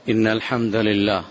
إن الحمد لله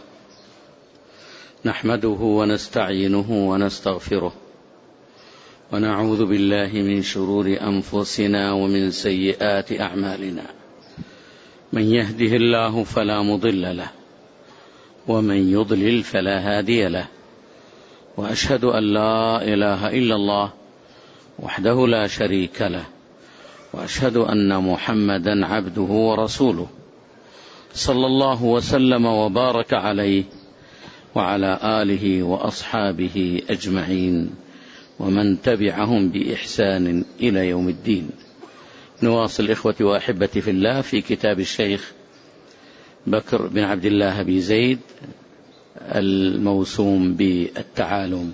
نحمده ونستعينه ونستغفره ونعوذ بالله من شرور أنفسنا ومن سيئات أعمالنا. من يهده الله فلا مضل له ومن يضلل فلا هادي له، وأشهد أن لا إله إلا الله وحده لا شريك له، وأشهد أن محمدا عبده ورسوله صلى الله وسلم وبارك عليه وعلى آله وأصحابه أجمعين ومن تبعهم بإحسان إلى يوم الدين. نواصل إخوتي وأحبتي في الله في كتاب الشيخ بكر بن عبد الله بن زيد الموسوم بالتعالم.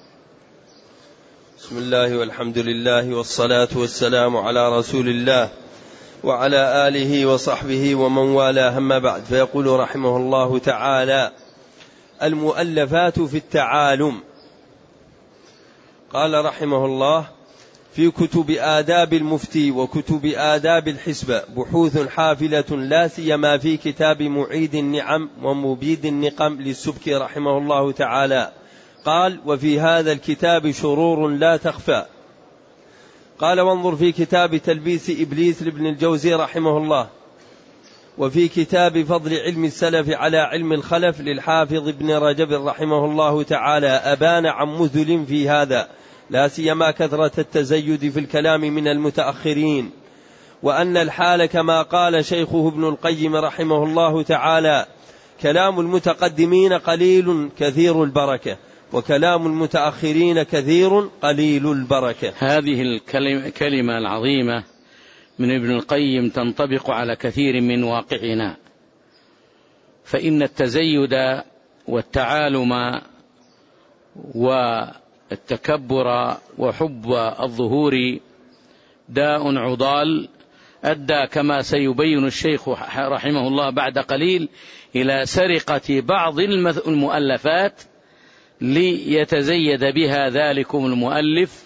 بسم الله والحمد لله والصلاة والسلام على رسول الله وعلى آله وصحبه ومن والاه، أما بعد. فيقول رحمه الله تعالى: المؤلفات في التعالم. قال رحمه الله: في كتب آداب المفتي وكتب آداب الحسبة بحوث حافلة، لا سيما في كتاب معيد النعم ومبيد النقم للسبكي رحمه الله تعالى. قال: وفي هذا الكتاب شرور لا تخفى. قال: وانظر في كتاب تلبيس إبليس لابن الجوزي رحمه الله، وفي كتاب فضل علم السلف على علم الخلف للحافظ ابن رجب رحمه الله تعالى، أبان عن مذل في هذا، لا سيما كثرة التزيد في الكلام من المتأخرين، وأن الحال كما قال شيخه ابن القيم رحمه الله تعالى: كلام المتقدمين قليل كثير البركة، وكلام المتأخرين كثير قليل البركة. هذه الكلمة العظيمة من ابن القيم تنطبق على كثير من واقعنا، فإن التزيد والتعالم والتكبر وحب الظهور داء عضال أدى كما سيبين الشيخ رحمه الله بعد قليل إلى سرقة بعض المؤلفات ليتزيد بها ذلكم المؤلف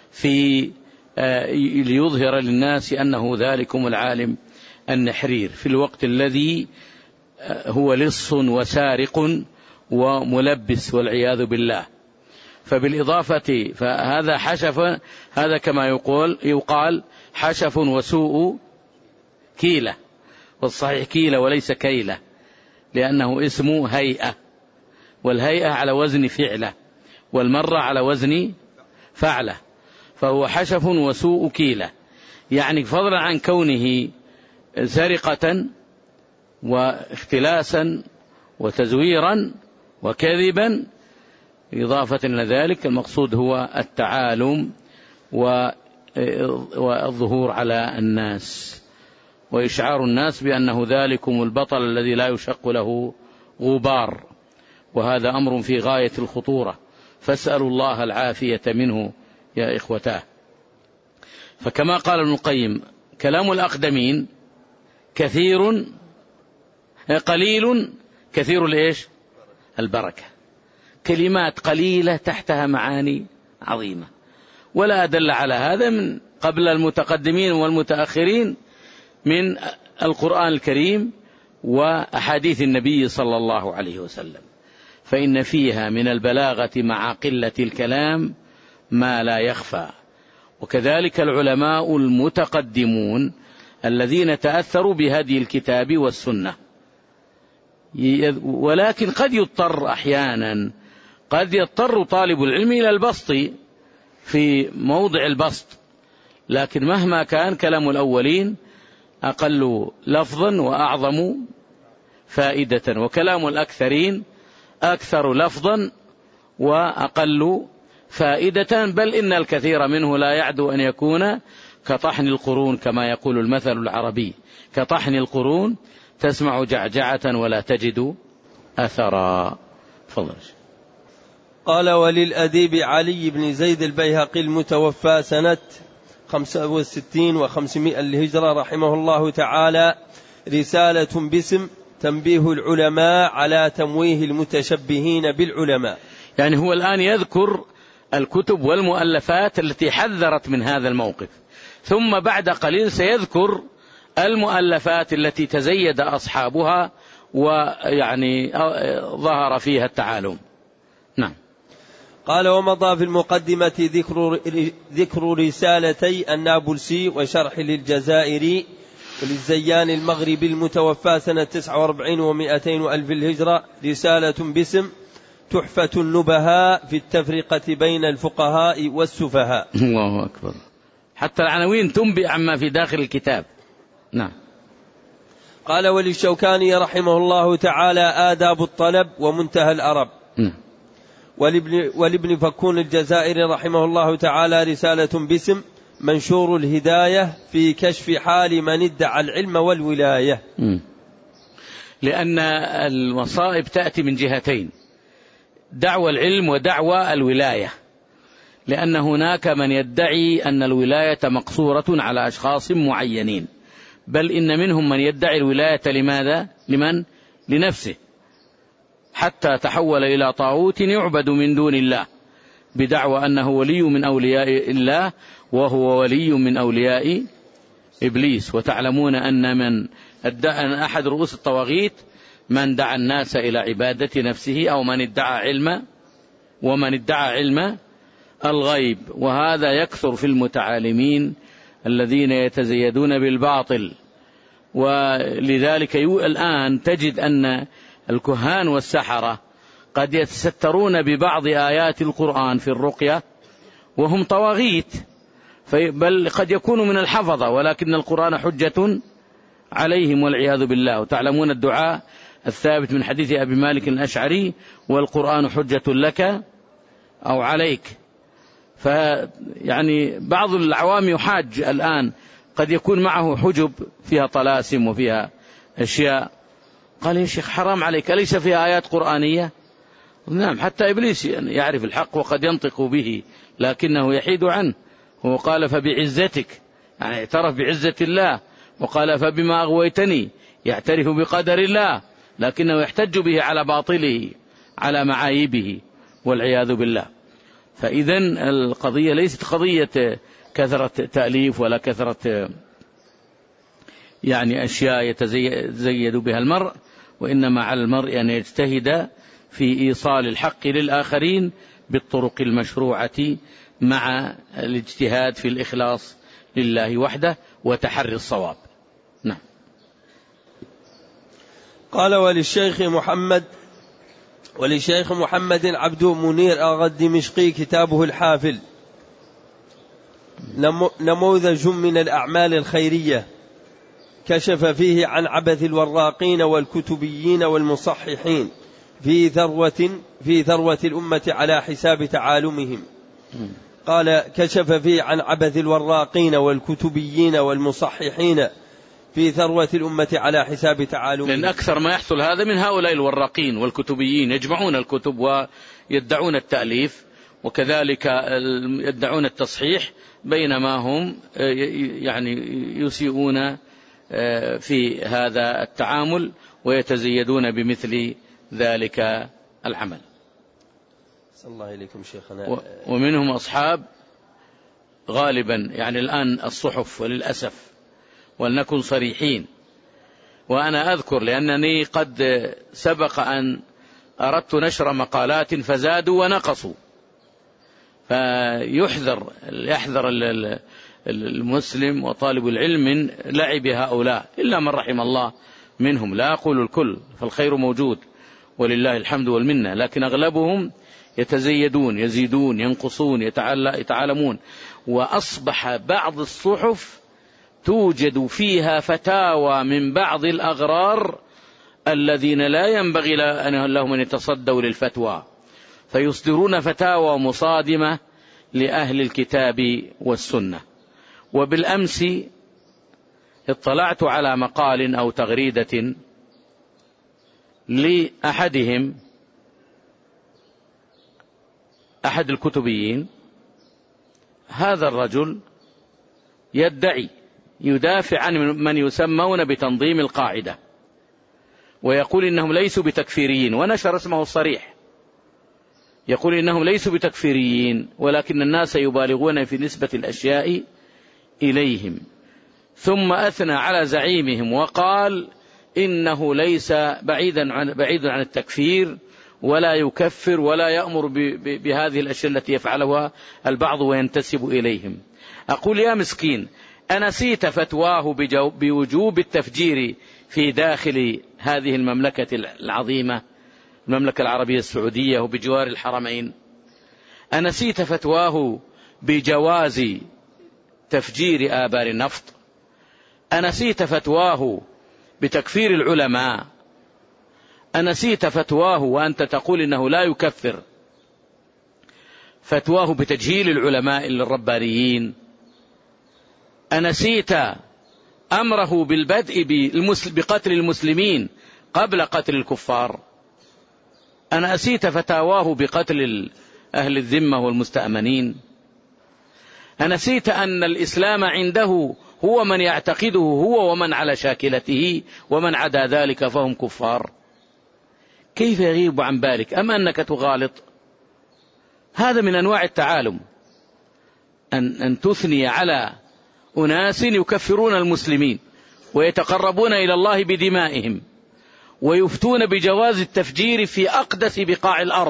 ليظهر للناس أنه ذلكم العالم النحرير، في الوقت الذي هو لص وسارق وملبس والعياذ بالله. فبالإضافة فهذا حشف، هذا كما يقال حشف وسوء كيلة، والصحيح كيلة وليس كيلة، لأنه اسمه هيئة، والهيئة على وزن فعلة، والمرة على وزن فعلة، فهو حشف وسوء كيلة، يعني فضلا عن كونه سرقة واختلاسا وتزويرا وكذبا، إضافة إلى ذلك المقصود هو التعالم والظهور على الناس وإشعار الناس بأنه ذلكم البطل الذي لا يشق له غبار، وهذا أمر في غاية الخطورة، فاسألوا الله العافية منه يا إخوتاه. فكما قال ابن القيم: كلام الأقدمين قليل كثير الإيش؟ البركة. كلمات قليلة تحتها معاني عظيمة، ولا أدل على هذا من قبل المتقدمين والمتأخرين من القرآن الكريم وأحاديث النبي صلى الله عليه وسلم، فإن فيها من البلاغة مع قلة الكلام ما لا يخفى. وكذلك العلماء المتقدمون الذين تأثروا بهدي الكتاب والسنة، ولكن قد يضطر أحيانا، قد يضطر طالب العلم إلى البسط في موضع البسط، لكن مهما كان كلام الأولين أقل لفظا وأعظم فائدة، وكلام الأكثرين أكثر لفظا وأقل فائدة، بل إن الكثير منه لا يعدو أن يكون كطحن القرون، كما يقول المثل العربي: كطحن القرون تسمع جعجعة ولا تجد أثرا. فضل. قال: وللأديب علي بن زيد البيهقي المتوفى سنة 65 و500 للهجرة رحمه الله تعالى رسالة باسم تنبيه العلماء على تمويه المتشبهين بالعلماء. يعني هو الآن يذكر الكتب والمؤلفات التي حذرت من هذا الموقف، ثم بعد قليل سيذكر المؤلفات التي تزيد أصحابها ويعني ظهر فيها التعالم. نعم. قال: ومضى في المقدمة ذكر رسالتي النابلسي وشرح للجزائري وللزيان المغربي المتوفى سنة 49 و200 ألف الهجرة رسالة باسم تحفة النبهاء في التفرقة بين الفقهاء والسفهاء. الله أكبر، حتى العناوين تنبئ عما في داخل الكتاب. نعم. قال: وللشوكاني رحمه الله تعالى آداب الطلب ومنتهى الأرب. ولابن فكون الجزائري رحمه الله تعالى رسالة باسم منشور الهداية في كشف حال من ادعى العلم والولاية. لأن المصائب تأتي من جهتين: دعوى العلم ودعوى الولاية، لأن هناك من يدعي أن الولاية مقصورة على أشخاص معينين، بل إن منهم من يدعي الولاية لماذا؟ لنفسه، حتى تحول إلى طاغوت يعبد من دون الله بدعوى أنه ولي من أولياء الله وهو ولي من أولياء إبليس. وتعلمون أن أحد رؤوس الطواغيت من دعا الناس إلى عبادة نفسه أو من ادعى علم الغيب، وهذا يكثر في المتعالمين الذين يتزيدون بالباطل. ولذلك الآن تجد أن الكهان والسحرة قد يتسترون ببعض آيات القرآن في الرقية وهم طواغيت، بل قد يكونوا من الحفظة، ولكن القرآن حجة عليهم والعياذ بالله. وتعلمون الدعاء الثابت من حديث أبي مالك الأشعري: والقرآن حجة لك أو عليك. فيعني بعض العوام يحاج الآن، قد يكون معه حجب فيها طلاسم وفيها أشياء، قال: يا شيخ حرام عليك، أليس فيها آيات قرآنية؟ نعم، حتى إبليس يعرف الحق وقد ينطق به لكنه يحيد عنه. هو قال: فبعزتك، يعني اعترف بعزة الله، وقال: فبما أغويتني، يعترف بقدر الله لكنه يحتج به على باطله على معايبه والعياذ بالله. فإذن القضية ليست قضية كثرة تأليف ولا كثرة يعني أشياء يتزيد بها المرء، وإنما على المرء أن يجتهد في إيصال الحق للآخرين بالطرق المشروعة مع الاجتهاد في الإخلاص لله وحده وتحري الصواب. نعم. قال: وللشيخ محمد عبد منير الدمشقي كتابه الحافل نموذج من الأعمال الخيرية، كشف فيه عن عبث الوراقين والكتبيين والمصححين في ذروة الأمة على حساب تعالمهم. قال: كشف فيه عن عبث الوراقين والكتبيين والمصححين في ثروة الأمة على حساب تعالمهم. لأن أكثر ما يحصل هذا من هؤلاء الوراقين والكتبيين، يجمعون الكتب ويدعون التأليف وكذلك يدعون التصحيح، بينما هم يعني يسيئون في هذا التعامل ويتزيدون بمثل ذلك العمل. صلى الله عليكم شيخنا. ومنهم أصحاب غالبا يعني الآن الصحف، وللأسف ولنكن صريحين، وأنا أذكر لأنني قد سبق أن أردت نشر مقالات فزادوا ونقصوا، فيحذر المسلم وطالب العلم من لعب هؤلاء، إلا من رحم الله منهم، لا أقول الكل، فالخير موجود ولله الحمد والمنة، لكن أغلبهم يتزيدون، يزيدون، ينقصون، يتعالمون. وأصبح بعض الصحف توجد فيها فتاوى من بعض الأغرار الذين لا ينبغي لهم أن يتصدوا للفتوى، فيصدرون فتاوى مصادمة لأهل الكتاب والسنة. وبالأمس اطلعت على مقال أو تغريدة لأحدهم، أحد الكتبيين. هذا الرجل يدافع عن من يسمون بتنظيم القاعدة، ويقول إنهم ليسوا بتكفيريين، ونشر اسمه الصريح، يقول إنهم ليسوا بتكفيريين ولكن الناس يبالغون في نسبة الأشياء إليهم. ثم أثنى على زعيمهم وقال إنه ليس بعيد عن التكفير، ولا يكفر ولا يأمر بهذه الأشياء التي يفعلها البعض وينتسب إليهم. أقول يا مسكين، أنسيت فتواه بوجوب التفجير في داخل هذه المملكة العظيمة، المملكة العربية السعودية وبجوار الحرمين؟ أنسيت فتواه بجواز تفجير آبار النفط؟ أنسيت فتواه بتكفير العلماء؟ أنسيت فتواه وأنت تقول إنه لا يكفر، فتواه بتجهيل العلماء الربانيين؟ أنسيت أمره بالبدء بقتل المسلمين قبل قتل الكفار؟ أنسيت فتاواه بقتل أهل الذمة والمستأمنين؟ أنسيت أن الإسلام عنده هو من يعتقده هو ومن على شاكلته، ومن عدا ذلك فهم كفار؟ كيف يغيب عن بالك؟ أم أنك تغالط؟ هذا من أنواع التعالم، أن تثني على أناس يكفرون المسلمين ويتقربون إلى الله بدمائهم، ويفتون بجواز التفجير في أقدس بقاع الأرض،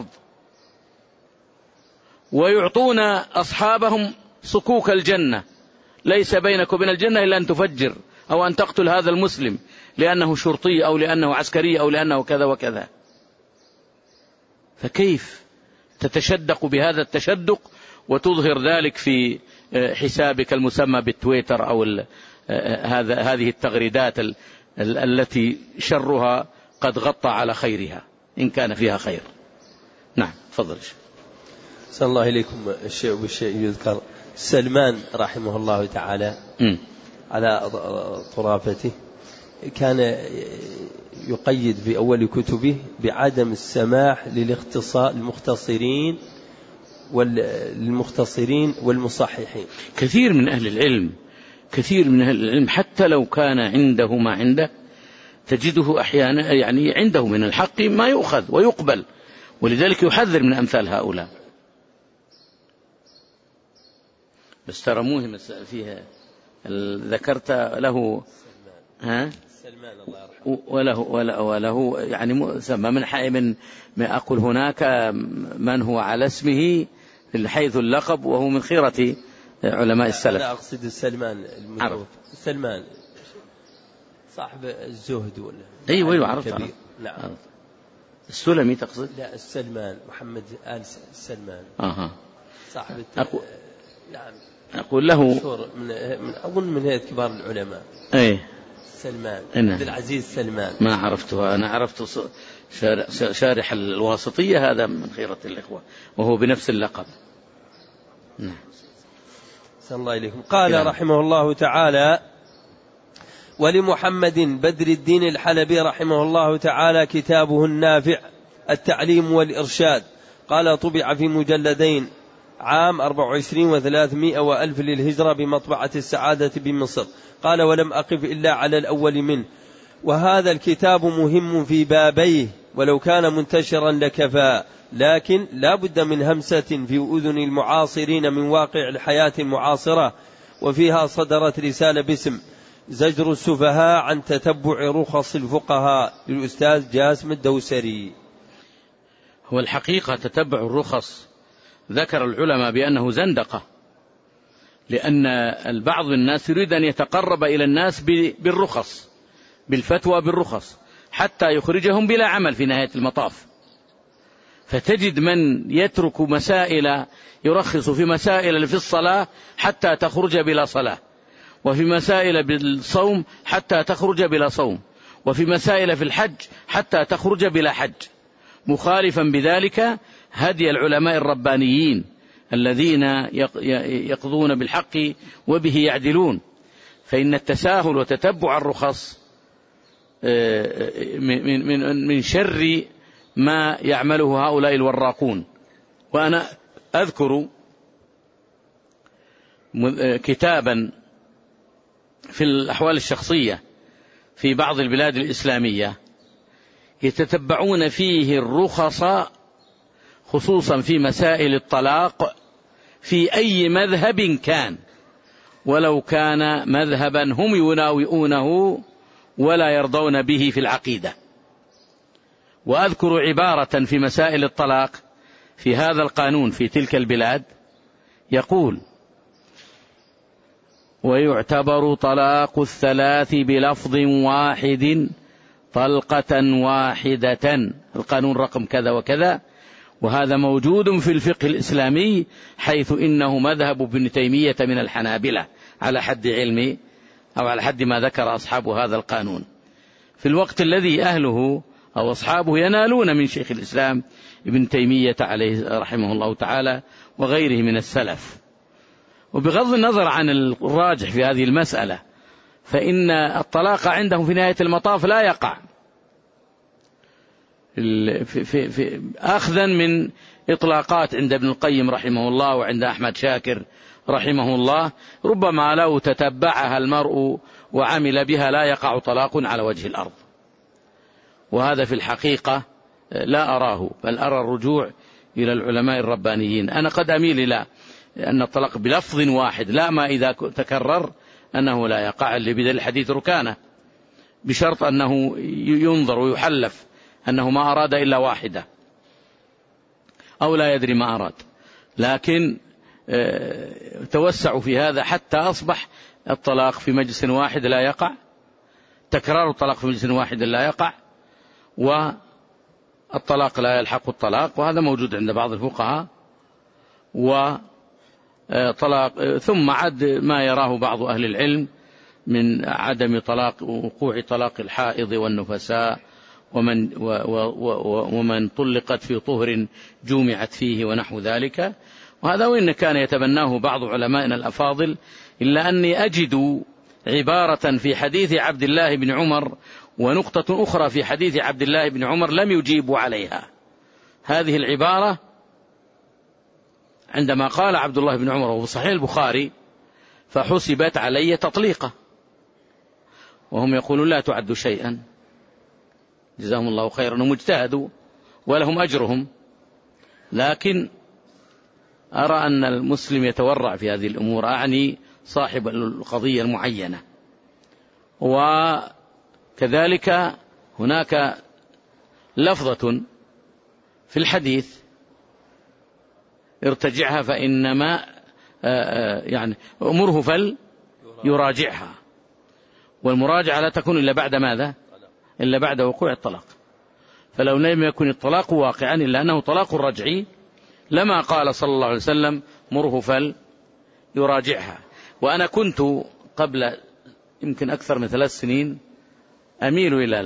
ويعطون أصحابهم صكوك الجنة، ليس بينك وبين الجنة إلا أن تفجر أو أن تقتل هذا المسلم لأنه شرطي أو لأنه عسكري أو لأنه كذا وكذا. فكيف تتشدق بهذا التشدق وتظهر ذلك في حسابك المسمى بالتويتر أو هذه التغريدات التي شرها قد غطى على خيرها إن كان فيها خير؟ نعم، تفضل. صلى الله إليكم. الشيء بالشيء يذكر سلمان رحمه الله تعالى على طرافته كان يقيد في أول كتبه بعدم السماح للمختصرين والمصححين. كثير من أهل العلم حتى لو كان عنده ما عنده تجده أحيانا يعني عنده من الحق ما يؤخذ ويقبل، ولذلك يحذر من أمثال هؤلاء. بس ترى مهم فيها ذكرت له سلمان الله يرحمه وله يعني سمى من ما أقول هناك من هو على اسمه حيث اللقب وهو من خيرة علماء السلف. لا أقصد السلمان المعروف، سلمان صاحب الزهد ولا أيوة عرفت. نعم. السلمي تقصد؟ لا، السلمان محمد آل سلمان صاحب نعم. أقول له من أظن من هيئة كبار العلماء. سلمان عبد العزيز سلمان. ما عرفته، أنا عرفت شارح الواسطية، هذا من خيرة الإخوة وهو بنفس اللقب. صلى الله عليكم. قال رحمه الله تعالى: ولمحمد بدر الدين الحلبي رحمه الله تعالى كتابه النافع التعليم والإرشاد. قال: طبع في مجلدين عام 24 و300 وألف للهجرة بمطبعة السعادة بمصر. قال: ولم أقف إلا على الأول منه. وهذا الكتاب مهم في بابيه، ولو كان منتشرا لكفى، لكن لا بد من همسة في أذن المعاصرين من واقع الحياة المعاصرة. وفيها صدرت رسالة باسم زجر السفهاء عن تتبع رخص الفقهاء للأستاذ جاسم الدوسري. هو الحقيقة تتبع الرخص ذكر العلماء بأنه زندقة، لأن البعض الناس يريد أن يتقرب إلى الناس بالرخص، بالفتوى بالرخص، حتى يخرجهم بلا عمل في نهاية المطاف. فتجد من يترك مسائل، يرخص في مسائل في الصلاة حتى تخرج بلا صلاة، وفي مسائل بالصوم حتى تخرج بلا صوم، وفي مسائل في الحج حتى تخرج بلا حج، مخالفا بذلك هدي العلماء الربانيين الذين يقضون بالحق وبه يعدلون. فإن التساهل وتتبع الرخص من شر ما يعمله هؤلاء الوراقون. وأنا أذكر كتابا في الأحوال الشخصية في بعض البلاد الإسلامية يتتبعون فيه الرخص خصوصا في مسائل الطلاق في أي مذهب كان، ولو كان مذهبا هم يناوئونه ولا يرضون به في العقيدة. وأذكر عبارة في مسائل الطلاق في هذا القانون في تلك البلاد، يقول: ويعتبر طلاق الثلاث بلفظ واحد طلقة واحدة، القانون رقم كذا وكذا. وهذا موجود في الفقه الإسلامي، حيث إنه مذهب ابن تيمية من الحنابلة على حد علمي أو على حد ما ذكر أصحاب هذا القانون، في الوقت الذي أهله أو أصحابه ينالون من شيخ الإسلام ابن تيمية عليه رحمه الله تعالى وغيره من السلف. وبغض النظر عن الراجح في هذه المسألة، فإن الطلاق عندهم في نهاية المطاف لا يقع في أخذا من إطلاقات عند ابن القيم رحمه الله وعند أحمد شاكر رحمه الله، ربما لو تتبعها المرء وعمل بها لا يقع طلاق على وجه الأرض. وهذا في الحقيقة لا أراه، بل أرى الرجوع إلى العلماء الربانيين. أنا قد أميل إلى أن الطلاق بلفظ واحد، لا ما إذا تكرر أنه لا يقع، اللي بدل الحديث ركانة، بشرط أنه ينظر ويحلف أنه ما أراد إلا واحدة أو لا يدري ما أراد. لكن توسعوا في هذا حتى أصبح الطلاق في مجلس واحد لا يقع، تكرار الطلاق في مجلس واحد لا يقع، والطلاق لا يلحق الطلاق، وهذا موجود عند بعض الفقهاء. وطلاق ثم عد ما يراه بعض أهل العلم من عدم وقوع طلاق الحائض والنفساء ومن طلقت في طهر جمعت فيه ونحو ذلك. وهذا وإن كان يتبناه بعض علمائنا الأفاضل، إلا أني أجد عبارة في حديث عبد الله بن عمر ونقطة أخرى في حديث عبد الله بن عمر لم يجيبوا عليها. هذه العبارة عندما قال عبد الله بن عمر وفي صحيح البخاري: فحسبت علي تطليقة، وهم يقولون لا تعد شيئا، جزاهم الله خيرا ومجتهدوا ولهم أجرهم. لكن أرى أن المسلم يتورع في هذه الأمور، أعني صاحب القضية المعينة. وكذلك هناك لفظة في الحديث: ارتجعها فإنما يعني أمره فليراجعها، والمراجعة لا تكون إلا بعد ماذا؟ إلا بعد وقوع الطلاق. فلو لم يكن الطلاق واقعا إلا أنه طلاق رجعي لما قال صلى الله عليه وسلم: مره فليراجعها. وأنا كنت قبل يمكن أكثر من 3 سنين أميل إلى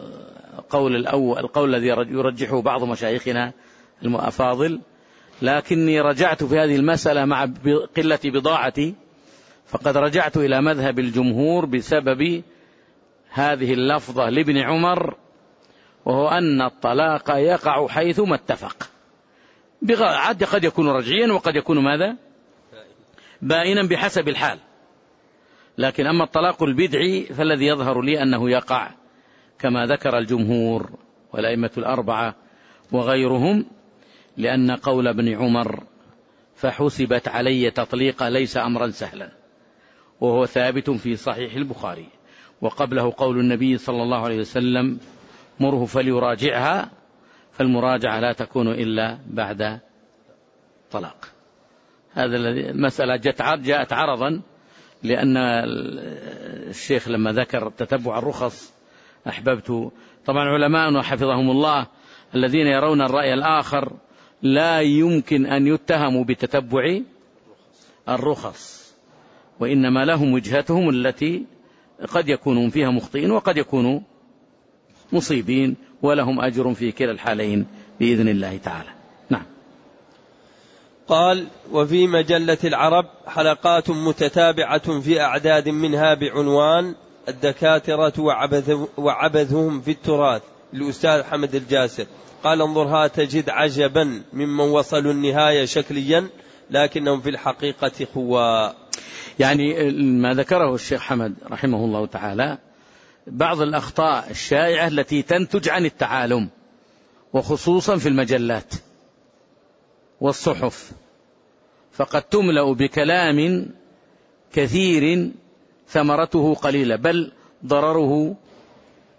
القول الذي يرجحه بعض مشايخنا الأفاضل، لكني رجعت في هذه المسألة مع قلة بضاعتي، فقد رجعت إلى مذهب الجمهور بسبب هذه اللفظة لابن عمر، وهو أن الطلاق يقع حيثما اتفق. قد يكون رجعيا وقد يكون ماذا؟ بائنا بحسب الحال. لكن أما الطلاق البدعي فالذي يظهر لي أنه يقع كما ذكر الجمهور والأئمة الأربعة وغيرهم، لأن قول ابن عمر فحسبت علي تطليقا ليس أمرا سهلا، وهو ثابت في صحيح البخاري. وقبله قول النبي صلى الله عليه وسلم: مره فليراجعها، فالمراجعة لا تكون إلا بعد طلاق. هذا المسألة جاءت عرضا، لأن الشيخ لما ذكر تتبع الرخص أحببت. طبعا علماء حفظهم الله الذين يرون الرأي الآخر لا يمكن أن يتهموا بتتبع الرخص، وإنما لهم وجهتهم التي قد يكونوا فيها مخطئين وقد يكونوا مصيبين، ولهم أجر في كلا الحالين بإذن الله تعالى. نعم. قال: وفي مجلة العرب حلقات متتابعة في أعداد منها بعنوان الدكاترة وعبثهم في التراث للأستاذ حمد الجاسر. قال: انظرها تجد عجبا ممن وصلوا النهاية شكليا لكنهم في الحقيقة خواء. يعني ما ذكره الشيخ حمد رحمه الله تعالى بعض الأخطاء الشائعة التي تنتج عن التعالم، وخصوصا في المجلات والصحف، فقد تملأ بكلام كثير ثمرته قليلة بل ضرره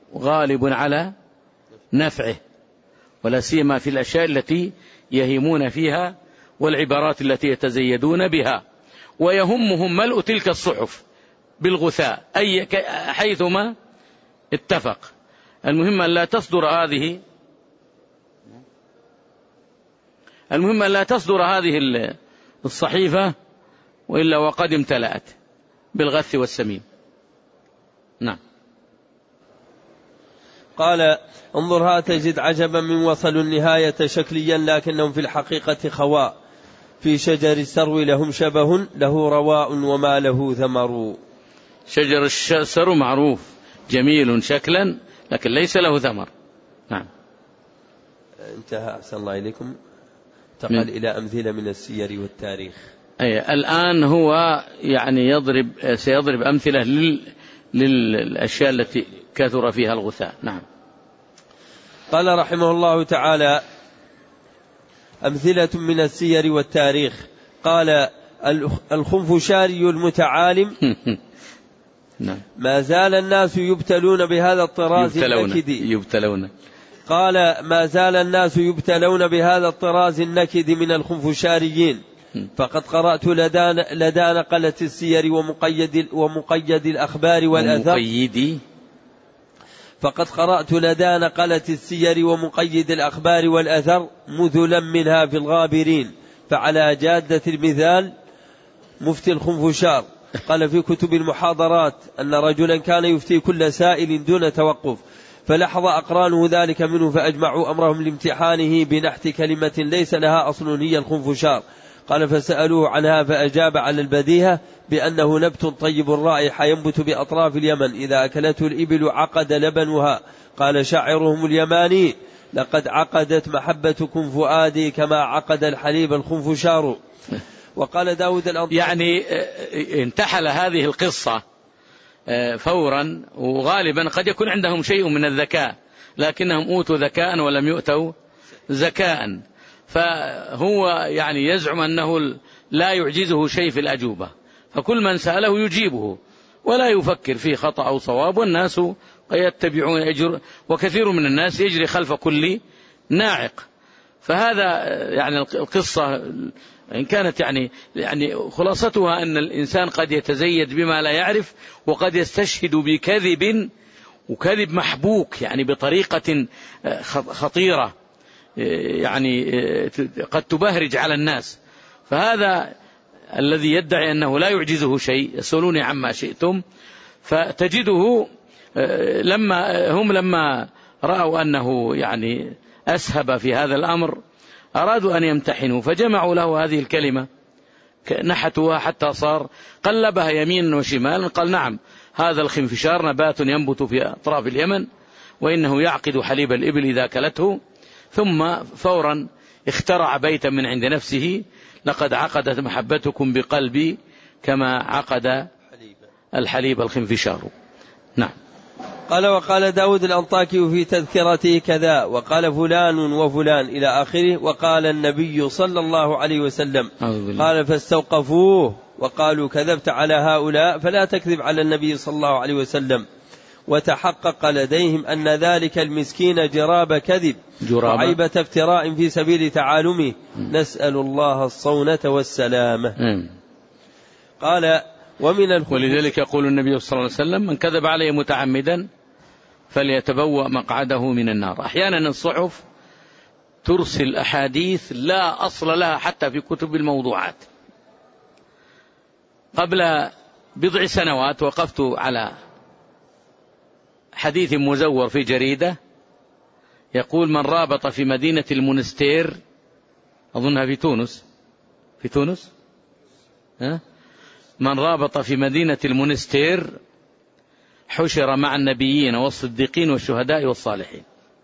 غالب على نفعه، ولا سيما في الأشياء التي يهيمون فيها والعبارات التي يتزيدون بها، ويهمهم ملء تلك الصحف بالغثاء أي حيثما اتفق. المهم أن لا تصدر هذه الصحيفة وإلا وقد امتلأت بالغث والسمين. نعم. قال: انظرها تجد عجبا من وصل النهاية شكليا لكنهم في الحقيقة خواء، في شجر السرو لهم شبه له رواء وما له ثمر. شجر السرو معروف جميل شكلا لكن ليس له ثمر. نعم. انتهى. أحسن الله إليكم. انتقل إلى أمثلة من السير والتاريخ. الآن هو يعني سيضرب أمثلة للأشياء التي كثر فيها الغثاء. نعم. قال رحمه الله تعالى: أمثلة من السير والتاريخ. قال: الخنفشاري المتعالم ما زال الناس يبتلون بهذا الطراز النكد. قال: ما زال الناس يبتلون بهذا الطراز النكد من الخنفشاريين، فقد قرأت لدى نقلة السير ومقيد الأخبار والأثر. فقد قرأت لدى نقلة السير ومقيد الأخبار والأثر مثلا منها في الغابرين، فعلى جادة المثال مفتي الخنفشار. قال في كتب المحاضرات أن رجلا كان يفتي كل سائل دون توقف، فلحظ أقرانه ذلك منه فأجمعوا أمرهم لامتحانه بنحت كلمة ليس لها أصل هي الخنفشار. قال فسألوه عنها فأجاب على البديهة بأنه نبت طيب الرائحة ينبت بأطراف اليمن، إذا أكلته الإبل عقد لبنها. قال شاعرهم اليماني: لقد عقدت محبتكم فؤادي كما عقد الحليب الخنفشار. وقال داود الأنطاكي يعني انتحل هذه القصة فورا، وغالبا قد يكون عندهم شيء من الذكاء لكنهم أوتوا ذكاء ولم يؤتوا ذكاء، فهو يعني يزعم أنه لا يعجزه شيء في الأجوبة، فكل من سأله يجيبه ولا يفكر في خطأ أو صواب، والناس يتبعون وكثير من الناس يجري خلف كل ناعق. فهذا يعني القصة إن كانت يعني خلاصتها أن الإنسان قد يتزيد بما لا يعرف، وقد يستشهد بكذب، وكذب محبوك يعني بطريقة خطيرة يعني قد تبهرج على الناس. فهذا الذي يدعي أنه لا يعجزه شيء، يسألوني عما شئتم، فتجده لما رأوا أنه يعني أسهب في هذا الأمر أرادوا أن يمتحنوا، فجمعوا له هذه الكلمة نحتوها حتى صار قلبها يمين وشمال. قال نعم، هذا الخنفشار نبات ينبت في أطراف اليمن، وإنه يعقد حليب الإبل إذا أكلته. ثم فورا اخترع بيتا من عند نفسه: لقد عقدت محبتكم بقلبي كما عقد الحليب الخنفشار. نعم. قال وقال داود الأنطاكي في تذكرته كذا، وقال فلان وفلان إلى آخره. وقال النبي صلى الله عليه وسلم قال فاستوقفوه وقالوا كذبت على هؤلاء فلا تكذب على النبي صلى الله عليه وسلم. وتحقق لديهم أن ذلك المسكين جراب كذب وعيبة افتراء في سبيل تعالمه، نسأل الله الصونة والسلامة. قال ولذلك يقول النبي صلى الله عليه وسلم: من كذب عليه متعمدا فليتبوأ مقعده من النار. أحيانا الصحف ترسل أحاديث لا أصل لها حتى في كتب الموضوعات. قبل بضع سنوات وقفت على حديث مزور في جريدة يقول: من رابط في مدينة المونستير، أظنها في تونس من رابط في مدينة المونستير حشر مع النبيين والصديقين والشهداء والصالحين.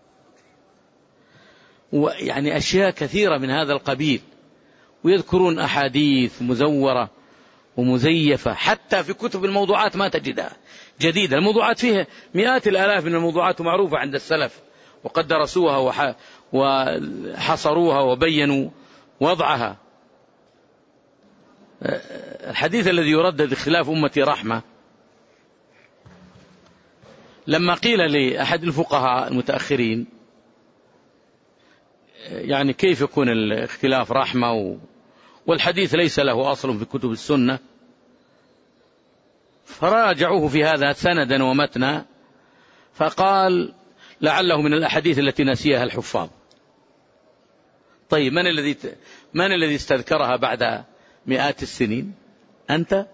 ويعني أشياء كثيرة من هذا القبيل، ويذكرون أحاديث مزورة ومزيفة حتى في كتب الموضوعات ما تجدها جديدة. الموضوعات فيها مئات الآلاف من الموضوعات معروفة عند السلف، وقد درسوها وحصروها وبينوا وضعها. الحديث الذي يردد خلاف أمتي رحمة، لما قيل لأحد الفقهاء المتأخرين يعني كيف يكون الاختلاف رحمة والحديث ليس له أصل في كتب السنة، فراجعوه في هذا سندا ومتنا، فقال لعله من الأحاديث التي نسيها الحفاظ. طيب من الذي استذكرها بعد مئات السنين؟ أنت؟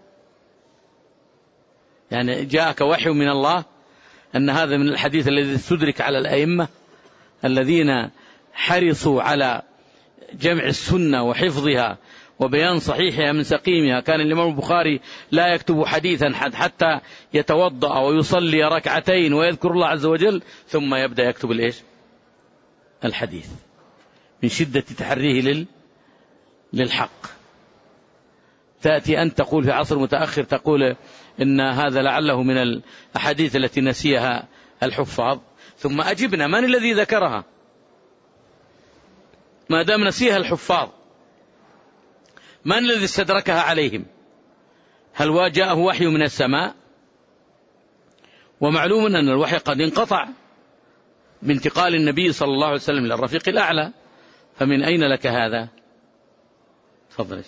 يعني جاءك وحي من الله أن هذا من الحديث الذي استدرك على الأئمة الذين حرصوا على جمع السنة وحفظها وبيان صحيحها من سقيمها. كان الإمام البخاري لا يكتب حديثا حتى يتوضأ ويصلي ركعتين ويذكر الله عز وجل ثم يبدأ يكتب الحديث من شدة تحريه للحق. تأتي أن تقول في عصر متأخر تقول إن هذا لعله من الأحاديث التي نسيها الحفاظ، ثم أجبنا من الذي ذكرها؟ ما دام نسيها الحفاظ من الذي استدركها عليهم؟ هل جاءه وحي من السماء؟ ومعلوم أن الوحي قد انقطع بانتقال النبي صلى الله عليه وسلم للرفيق الأعلى، فمن أين لك هذا؟ تفضل.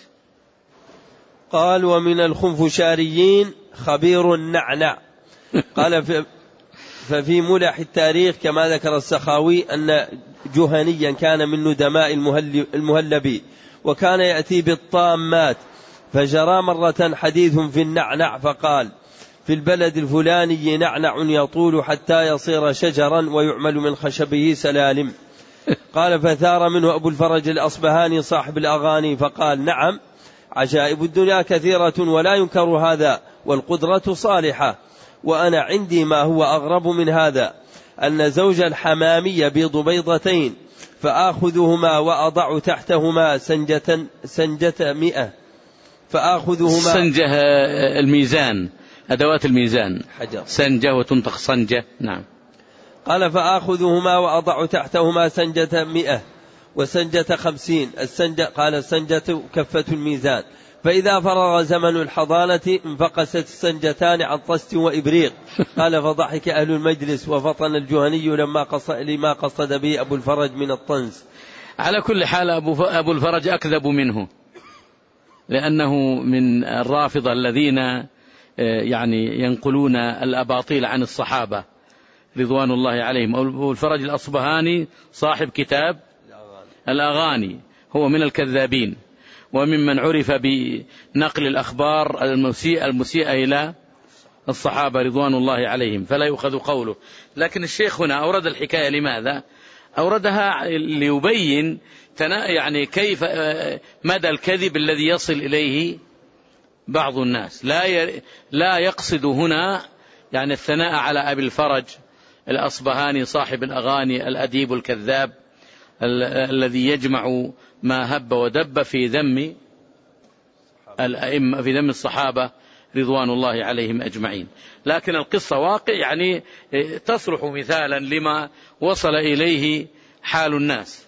قال ومن الخنفشاريين خبير النعنع. قال ففي ملح التاريخ كما ذكر السخاوي أن جهنيا كان من ندماء المهلبي وكان يأتي بالطامات، فجرى مرة حديث في النعنع فقال في البلد الفلاني نعنع يطول حتى يصير شجرا ويعمل من خشبه سلالم. قال فثار منه أبو الفرج الأصبهاني صاحب الأغاني فقال نعم عجائب الدنيا كثيرة ولا ينكر هذا والقدرة صالحة، وأنا عندي ما هو أغرب من هذا أن زوج الحمام يبيض بيضتين فآخذهما وأضع تحتهما سنجة 100 فآخذهما سنجة الميزان أدوات الميزان حجر سنجة وتنطق صنجة. نعم. قال فآخذهما وأضع تحتهما سنجة 100 وسنجة 50. السنجة قال السنجة كفة الميزان، فإذا فرغ زمن الحضانة انفقست السنجتان عن طست وإبريق. قال فضحك أهل المجلس وفطن الجهني لما قصد به أبو الفرج من الطنز. على كل حال أبو الفرج أكذب منه، لأنه من الرافضة الذين يعني ينقلون الأباطيل عن الصحابة رضوان الله عليهم. أبو الفرج الأصبهاني صاحب كتاب الأغاني هو من الكذابين وممن عرف بنقل الأخبار المسيئة إلى الصحابة رضوان الله عليهم، فلا يؤخذ قوله. لكن الشيخ هنا أورد الحكاية لماذا؟ أوردها ليبين يعني كيف مدى الكذب الذي يصل إليه بعض الناس. لا يقصد هنا يعني الثناء على أبي الفرج الأصبهاني صاحب الأغاني الأديب الكذاب الذي يجمع ما هب ودب في ذم الأئمة في ذم الصحابة رضوان الله عليهم أجمعين. لكن القصة واقع يعني تصلح مثالا لما وصل إليه حال الناس،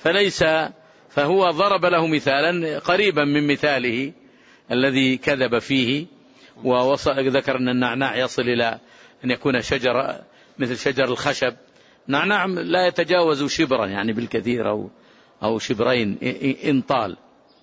فهو ضرب له مثالا قريبا من مثاله الذي كذب فيه، وذكر أن النعناع يصل إلى أن يكون شجر مثل شجر الخشب. نعناع لا يتجاوز شبرا يعني بالكثير أو شبرين إن طال.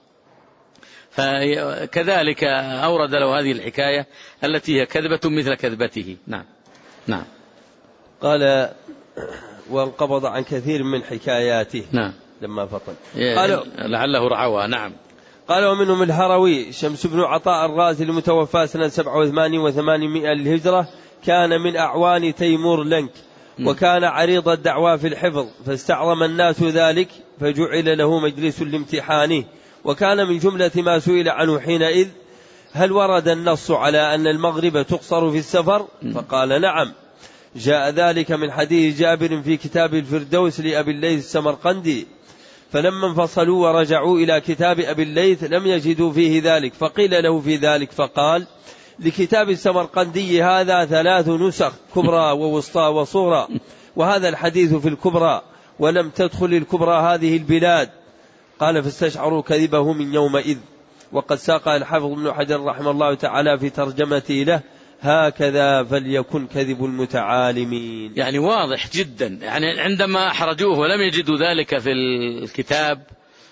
فكذلك أورد له هذه الحكاية التي هي كذبة مثل كذبته. نعم. نعم. قال وانقبض عن كثير من حكاياته. نعم. لما فطن قال لعله رعوها. نعم. قال ومنهم الهروي شمس بن عطاء الرازي المتوفى سنة 87 و800 للهجرة، كان من أعوان تيمور لنك وكان عريض الدعوى في الحفظ، فاستعظم الناس ذلك فجعل له مجلس لامتحانه. وكان من جملة ما سئل عنه حينئذ هل ورد النص على أن المغرب تقصر في السفر؟ فقال نعم، جاء ذلك من حديث جابر في كتاب الفردوس لأبي الليث السمرقندي، فلما انفصلوا ورجعوا إلى كتاب أبي الليث لم يجدوا فيه ذلك، فقيل له في ذلك فقال لكتاب السمرقندي هذا 3 نسخ كبرى ووسطى وصغرى، وهذا الحديث في الكبرى ولم تدخل الكبرى هذه البلاد. قال فاستشعروا كذبه من يومئذ. وقد ساق الحافظ ابن حجر رحمه الله تعالى في ترجمته له هكذا فليكن كذب المتعالمين. يعني واضح جدا. يعني عندما أحرجوه ولم يجدوا ذلك في الكتاب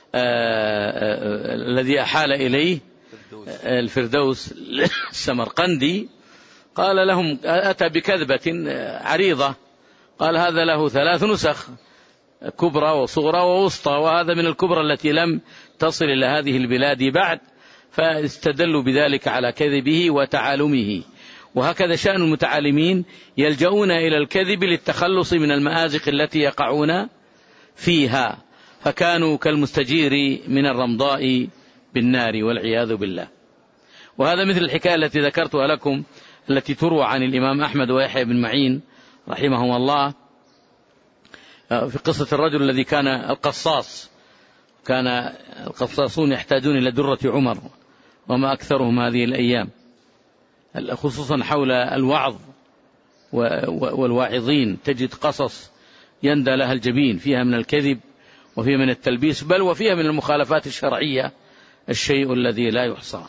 الذي أحال إليه الفردوس السمرقندي، قال لهم أتى بكذبة عريضة، قال هذا له 3 نسخ، كبرى وصغرى ووسطى، وهذا من الكبرى التي لم تصل إلى هذه البلاد بعد، فاستدلوا بذلك على كذبه وتعالمه. وهكذا شأن المتعالمين، يلجؤون إلى الكذب للتخلص من المآزق التي يقعون فيها، فكانوا كالمستجير من الرمضاء بالنار والعياذ بالله. وهذا مثل الحكاية التي ذكرتها لكم التي تروى عن الإمام أحمد ويحيى بن معين رحمهم الله في قصة الرجل الذي كان القصاص. كان القصاصون يحتاجون إلى درة عمر، وما أكثرهم هذه الأيام، خصوصا حول الوعظ والواعظين، تجد قصص يندى لها الجبين، فيها من الكذب وفيها من التلبيس، بل وفيها من المخالفات الشرعية الشيء الذي لا يحصى.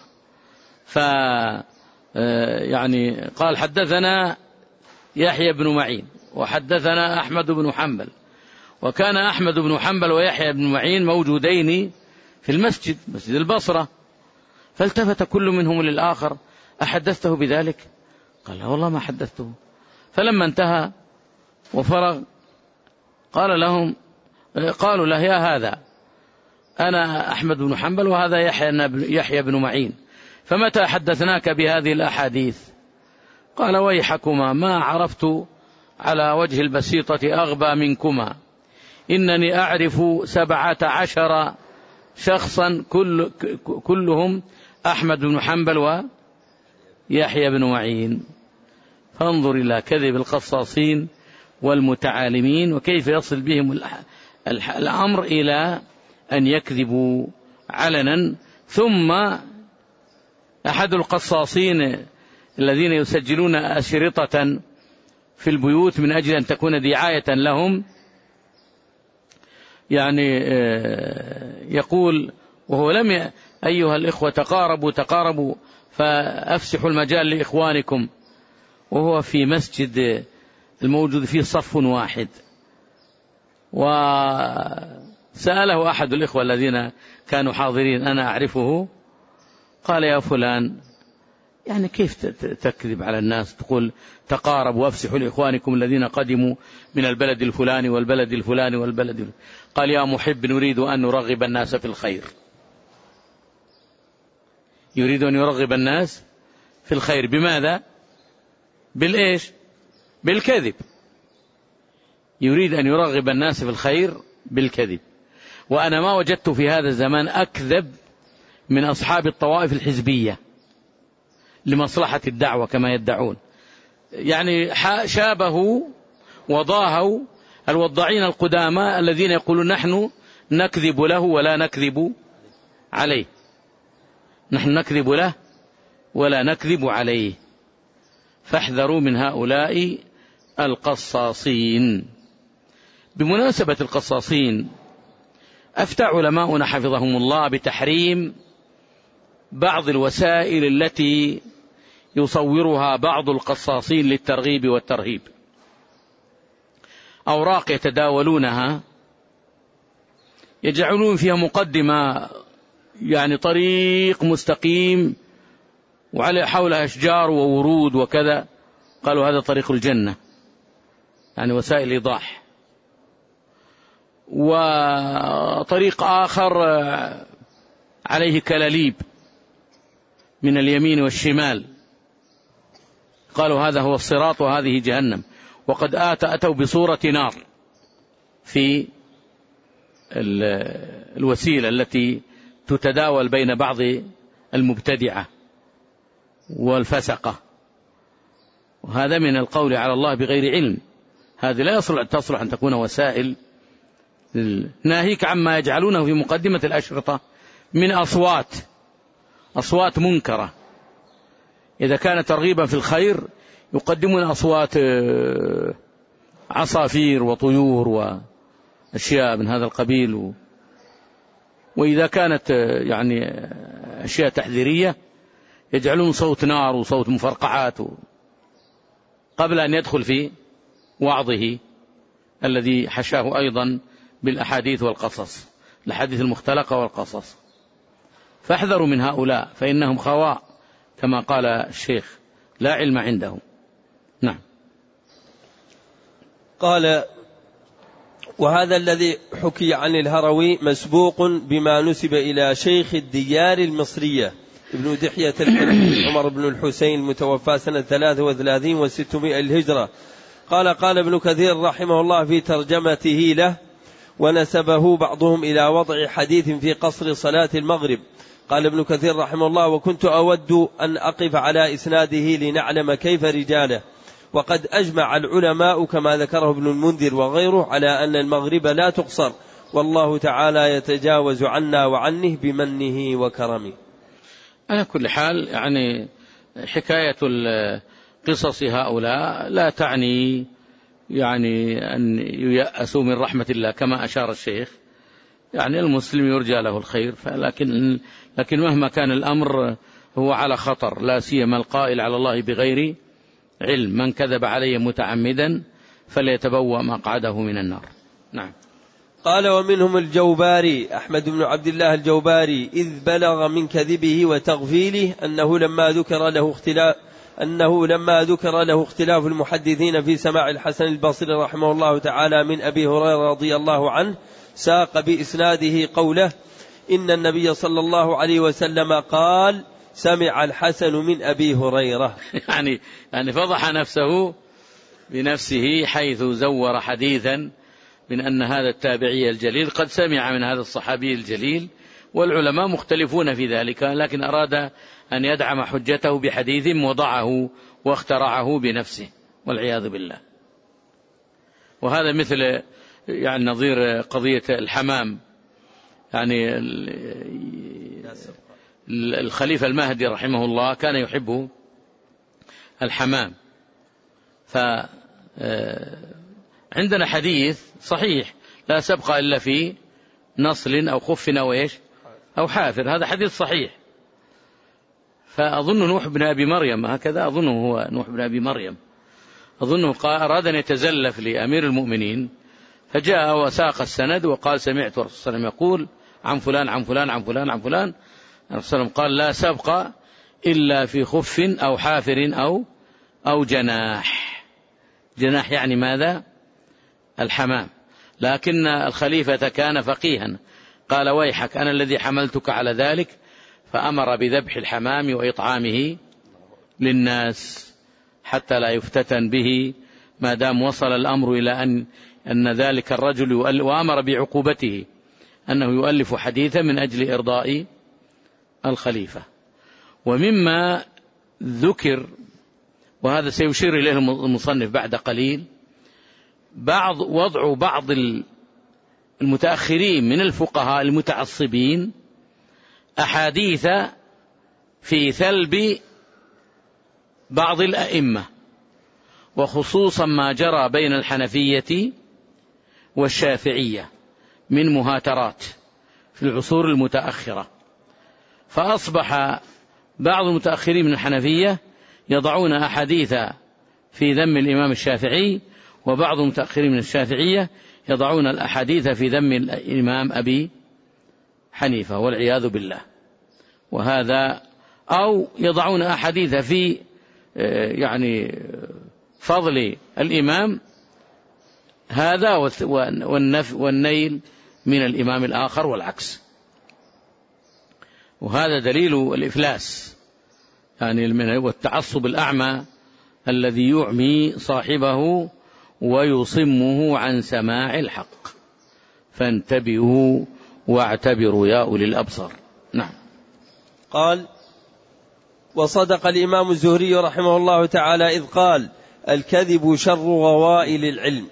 يعني قال حدثنا يحيى بن معين وحدثنا أحمد بن حنبل، وكان أحمد بن حنبل ويحيى بن معين موجودين في المسجد، مسجد البصرة، فالتفت كل منهم للآخر: أحدثته بذلك؟ قال لا والله ما حدثته. فلما انتهى وفرغ قالوا له: يا هذا أنا أحمد بن حنبل وهذا يحيى بن معين، فمتى حدثناك بهذه الأحاديث؟ قال: ويحكما، ما عرفت على وجه البسيطة أغبى منكما، إنني أعرف 17 شخصا كلهم أحمد بن حنبل ويحيى بن معين. فانظر إلى كذب القصاصين والمتعالمين، وكيف يصل بهم الأمر إلى أن يكذبوا علنا. ثم أحد القصاصين الذين يسجلون أشرطة في البيوت من أجل أن تكون دعاية لهم، يعني يقول وهو لم أيها الإخوة تقاربوا فأفسحوا المجال لإخوانكم، وهو في مسجد الموجود فيه صف واحد. وسأله أحد الإخوة الذين كانوا حاضرين: أنا أعرفه؟ قال: يا فلان، يعني كيف تكذب على الناس، تقول تقاربوا وافسحوا لإخوانكم الذين قدموا من البلد الفلاني والبلد الفلاني والبلد الفلاني. قال: يا محب، نريد أن نرغب الناس في الخير. يريد أن يرغب الناس في الخير بماذا؟ بالإيش؟ بالكذب. يريد أن يرغب الناس في الخير بالكذب. وأنا ما وجدت في هذا الزمان أكذب من أصحاب الطوائف الحزبية لمصلحة الدعوة كما يدعون. يعني شابهوا وضاهوا الوضاعين القدامى الذين يقولون: نحن نكذب له ولا نكذب عليه، نحن نكذب له ولا نكذب عليه. فاحذروا من هؤلاء القصاصين. بمناسبة القصاصين، أفتى علماؤنا حفظهم الله بتحريم بعض الوسائل التي يصورها بعض القصاصين للترغيب والترهيب. أوراق يتداولونها يجعلون فيها مقدمة، يعني طريق مستقيم وعلى حولها أشجار وورود وكذا، قالوا هذا طريق الجنة، يعني وسائل إيضاح. وطريق آخر عليه كلاليب من اليمين والشمال، قالوا هذا هو الصراط وهذه جهنم. وقد أتوا بصورة نار في الوسيلة التي تتداول بين بعض المبتدعة والفسقة، وهذا من القول على الله بغير علم. هذه لا تصلح أن تكون وسائل. ناهيك عما يجعلونه في مقدمة الأشرطة من أصوات منكرة. إذا كانت ترغيبا في الخير يقدمون أصوات عصافير وطيور وأشياء من هذا القبيل، وإذا كانت يعني أشياء تحذيرية يجعلون صوت نار وصوت مفرقعات قبل أن يدخل في وعظه الذي حشاه أيضا بالأحاديث والقصص، الأحاديث المختلقة والقصص. فاحذروا من هؤلاء فإنهم خواء كما قال الشيخ، لا علم عندهم. نعم. قال: وهذا الذي حكي عن الهروي مسبوق بما نسب إلى شيخ الديار المصرية ابن دحية الكلبي عمر بن الحسين المتوفى سنة 33 و600 الهجرة. قال ابن كثير رحمه الله في ترجمته له: ونسبه بعضهم إلى وضع حديث في قصر صلاة المغرب. قال ابن كثير رحمه الله: وكنت أود أن أقف على إسناده لنعلم كيف رجاله، وقد أجمع العلماء كما ذكره ابن المنذر وغيره على أن المغرب لا تقصر، والله تعالى يتجاوز عنا وعنه بمنه وكرمه. على كل حال يعني حكاية قصص هؤلاء لا تعني يعني أن ييأسوا من رحمة الله كما أشار الشيخ، يعني المسلم يرجى له الخير، لكن مهما كان الأمر هو على خطر، لا سيما القائل على الله بغير علم: من كذب علي متعمدا فليتبوأ مقعده من النار. نعم. قال: ومنهم الجوباري أحمد بن عبد الله الجوباري، إذ بلغ من كذبه وتغفيله أنه لما ذكر له اختلاف المحدثين في سماع الحسن البصري رحمه الله تعالى من أبي هريرة رضي الله عنه، ساق بإسناده قوله: إن النبي صلى الله عليه وسلم قال: سمع الحسن من أبي هريرة. يعني فضح نفسه بنفسه حيث زور حديثا من أن هذا التابعي الجليل قد سمع من هذا الصحابي الجليل، والعلماء مختلفون في ذلك، لكن أراد أن يدعم حجته بحديث وضعه واخترعه بنفسه والعياذ بالله. وهذا مثل يعني نظير قضية الحمام، يعني الخليفة المهدي رحمه الله كان يحب الحمام، فعندنا حديث صحيح: لا سبق إلا في نصل أو خف أو حافر. هذا حديث صحيح. فأظن نوح بن أبي مريم، هكذا أظنه هو نوح بن أبي مريم، أظنه أراد أن يتزلف لأمير المؤمنين، فجاء وساق السند وقال: سمعت الرسول صلى الله عليه وسلم يقول عن فلان عن فلان عن فلان عن فلان. الرسول قال: لا سبق إلا في خف أو حافر أو جناح. جناح يعني ماذا؟ الحمام. لكن الخليفة كان فقيها، قال: ويحك، أنا الذي حملتك على ذلك، فأمر بذبح الحمام وإطعامه للناس حتى لا يفتتن به، ما دام وصل الأمر إلى أن ذلك الرجل وأمر بعقوبته أنه يؤلف حديثا من أجل إرضاء الخليفة. ومما ذكر، وهذا سيشير إليه المصنف بعد قليل، وضع بعض المتأخرين من الفقهاء المتعصبين أحاديث في ثلب بعض الأئمة، وخصوصا ما جرى بين الحنفية والشافعية من مهاترات في العصور المتأخرة. فأصبح بعض المتأخرين من الحنفية يضعون أحاديث في ذم الإمام الشافعي، وبعض المتأخرين من الشافعية يضعون الأحاديث في ذم الإمام أبي حنيفة والعياذ بالله. وهذا أو يضعون أحاديث في يعني فضل الإمام هذا والنيل من الإمام الآخر والعكس. وهذا دليل الإفلاس يعني والتعصب الأعمى الذي يعمي صاحبه ويصمه عن سماع الحق. فانتبهوا واعتبروا يا أولي الأبصار. نعم. قال: وصدق الإمام الزهري رحمه الله تعالى إذ قال: الكذب شر غوائل العلم.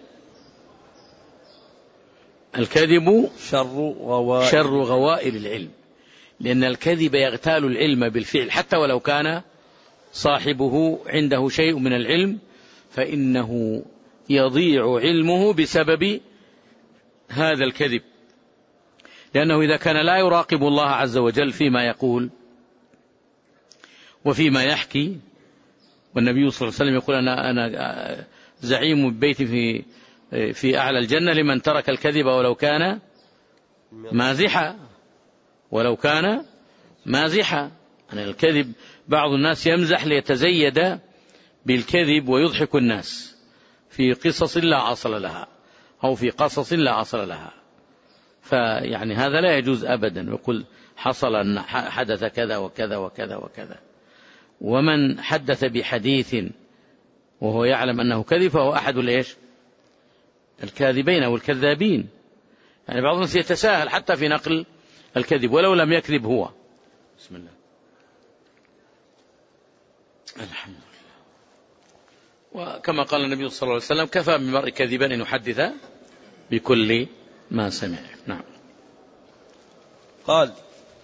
الكذب شر غوائل العلم، لأن الكذب يغتال العلم بالفعل، حتى ولو كان صاحبه عنده شيء من العلم فإنه يضيع علمه بسبب هذا الكذب، لأنه إذا كان لا يراقب الله عز وجل فيما يقول وفيما يحكي والنبي صلى الله عليه وسلم يقول أنا زعيم بيتي في أعلى الجنة لمن ترك الكذب ولو كان مازحا، ولو كان مازحا. يعني الكذب بعض الناس يمزح ليتزيد بالكذب ويضحك الناس في قصص لا أصل لها أو في قصص لا أصل لها، فيعني هذا لا يجوز أبدا. يقول حدث كذا وكذا وكذا وكذا. ومن حدث بحديث وهو يعلم أنه كذب فهو أحد الكاذبين أو الكذابين. يعني بعض الناس يتساهل حتى في نقل الكذب ولو لم يكذب هو. بسم الله، الحمد لله. وكما قال النبي صلى الله عليه وسلم كفى بالمرء كذبا أن يحدث بكل ما سمع. نعم. قال: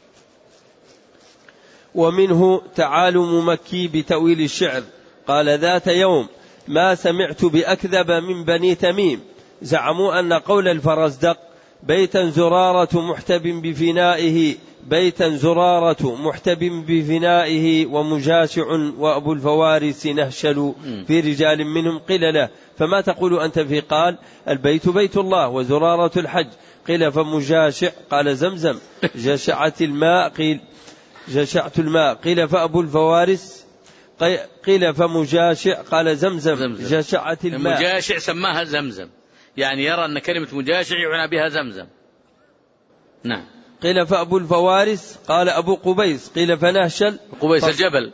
ومنه تعالم مكي بتأويل الشعر. قال: ذات يوم ما سمعت بأكذب من بني تميم، زعموا أن قول الفرزدق بيتا زرارة محتب بفنائه ومجاشع وأبو الفوارس نهشل في رجال منهم. قيل له: فما تقول أنت فيه؟ قال: البيت بيت الله وزرارة الحج. قيل: فمجاشع؟ قال: زمزم. جشعت الماء. قيل: فأبو الفوارس؟ قيل: فمجاشع؟ قال: زمزم. جشعت الماء. مجاشع سماها زمزم، يعني يرى أن كلمة مجاشع يعنى بها زمزم. نعم. قيل: فأبو الفوارس؟ قال: أبو قبيس. قيل: فنهشل؟ قبيس الجبل.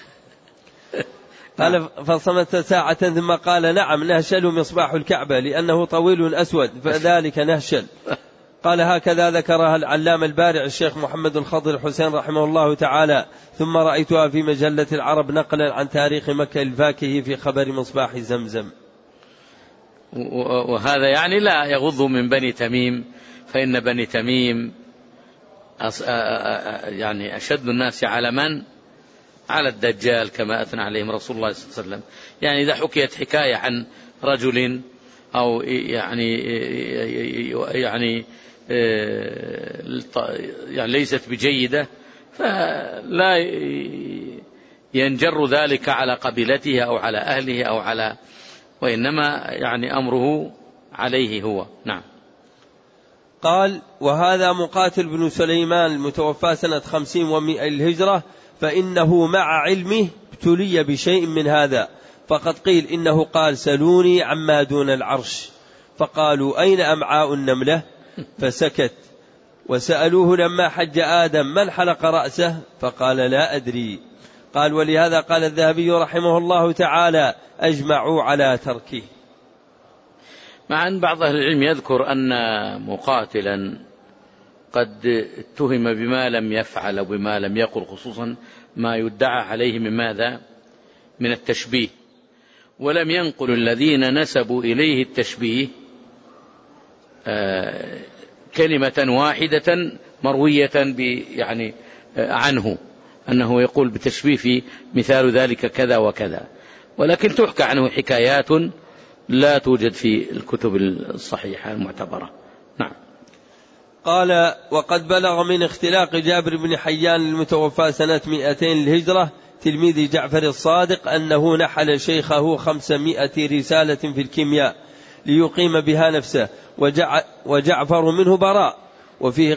قال: فصمت ساعة ثم قال: نعم، نهشل مصباح الكعبة لأنه طويل أسود فذلك نهشل. قال: هكذا ذكرها العلامة البارع الشيخ محمد الخضر حسين رحمه الله تعالى. ثم رأيتها في مجلة العرب نقلا عن تاريخ مكة الفاكهي في خبر مصباح زمزم. وهذا يعني لا يغض من بني تميم، فإن بني تميم يعني أشد الناس على الدجال كما أثنى عليهم رسول الله صلى الله عليه وسلم. يعني إذا حكيت حكاية عن رجل أو يعني ليست بجيدة فلا ينجر ذلك على قبيلته أو على أهله أو على، وإنما يعني أمره عليه هو. نعم. قال: وهذا مقاتل بن سليمان المتوفى سنة 50 و100 الهجرة، فإنه مع علمه ابتلي بشيء من هذا. فقد قيل إنه قال: سلوني عما دون العرش، فقالوا: أين أمعاء النملة؟ فسكت. وسألوه لما حج آدم: من حلق رأسه؟ فقال: لا أدري. قال: ولهذا قال الذهبي رحمه الله تعالى: أجمعوا على تركه. مع أن بعض أهل العلم يذكر أن مقاتلا قد اتهم بما لم يفعل وبما لم يقل، خصوصا ما يدعى عليه من ماذا؟ من التشبيه، ولم ينقل الذين نسبوا إليه التشبيه كلمة واحدة مروية يعني عنه أنه يقول بتشبيه في مثال ذلك كذا وكذا، ولكن تحكى عنه حكايات لا توجد في الكتب الصحيحة المعتبرة. نعم. قال: وقد بلغ من اختلاق جابر بن حيان المتوفى سنة 200 الهجرة تلميذ جعفر الصادق أنه نحل شيخه 500 رسالة في الكيمياء ليقيم بها نفسه، وجعفر منه براء. وفيه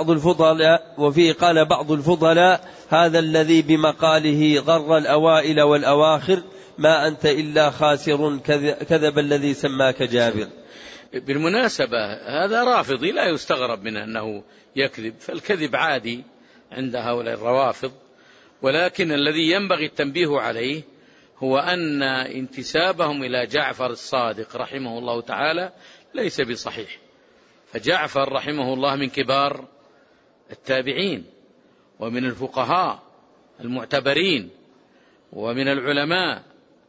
قال بعض الفضلاء: هذا الذي بمقاله غر الأوائل والأواخر، ما أنت إلا خاسر، كذب الذي سماك جابر. بالمناسبة هذا رافضي لا يستغرب منه أنه يكذب، فالكذب عادي عند هؤلاء الروافض، ولكن الذي ينبغي التنبيه عليه هو أن انتسابهم إلى جعفر الصادق رحمه الله تعالى ليس بصحيح. فجعفر رحمه الله من كبار التابعين ومن الفقهاء المعتبرين ومن العلماء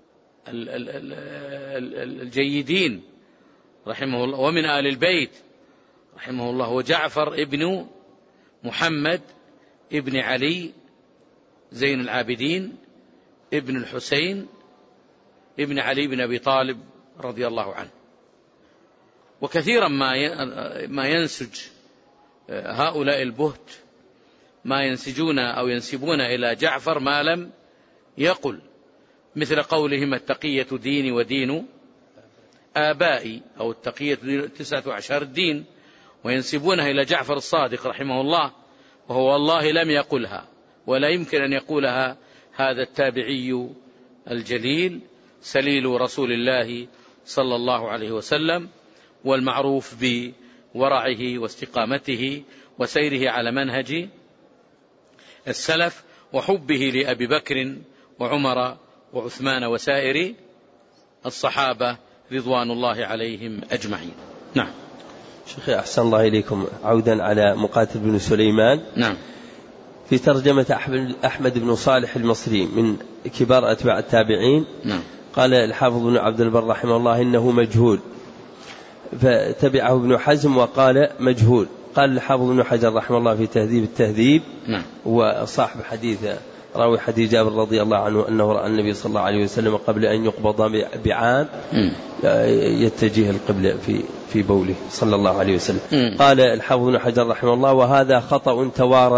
الجيدين رحمه الله، ومن آل البيت رحمه الله. وجعفر ابن محمد ابن علي زين العابدين ابن الحسين ابن علي بن أبي طالب رضي الله عنه. وكثيرا ما ينسج هؤلاء البهت ما ينسجون أو ينسبون إلى جعفر ما لم يقل مثل قولهم التقية ديني ودين آبائي، أو التقية 19 الدين، وينسبونها إلى جعفر الصادق رحمه الله، وهو والله لم يقلها ولا يمكن أن يقولها هذا التابعي الجليل سليل رسول الله صلى الله عليه وسلم، والمعروف بورعه واستقامته وسيره على منهج السلف وحبه لأبي بكر وعمر وعثمان وسائر الصحابة رضوان الله عليهم أجمعين. نعم. شيخي أحسن الله إليكم، عودا على مقاتل بن سليمان. نعم. في ترجمة أحمد بن صالح المصري من كبار أتباع التابعين. نعم. قال الحافظ بن عبد البر رحمه الله إنه مجهول، فتبعه ابن حزم وقال مجهول. قال الحافظ بن حجر رحمه الله في تهذيب التهذيب، نعم، وصاحب حديث راوي حديث جابر رضي الله عنه أنه رأى النبي صلى الله عليه وسلم قبل أن يقبض بعام يتجه القبلة في بوله صلى الله عليه وسلم. قال الحافظ بن حجر رحمه الله وهذا خطأ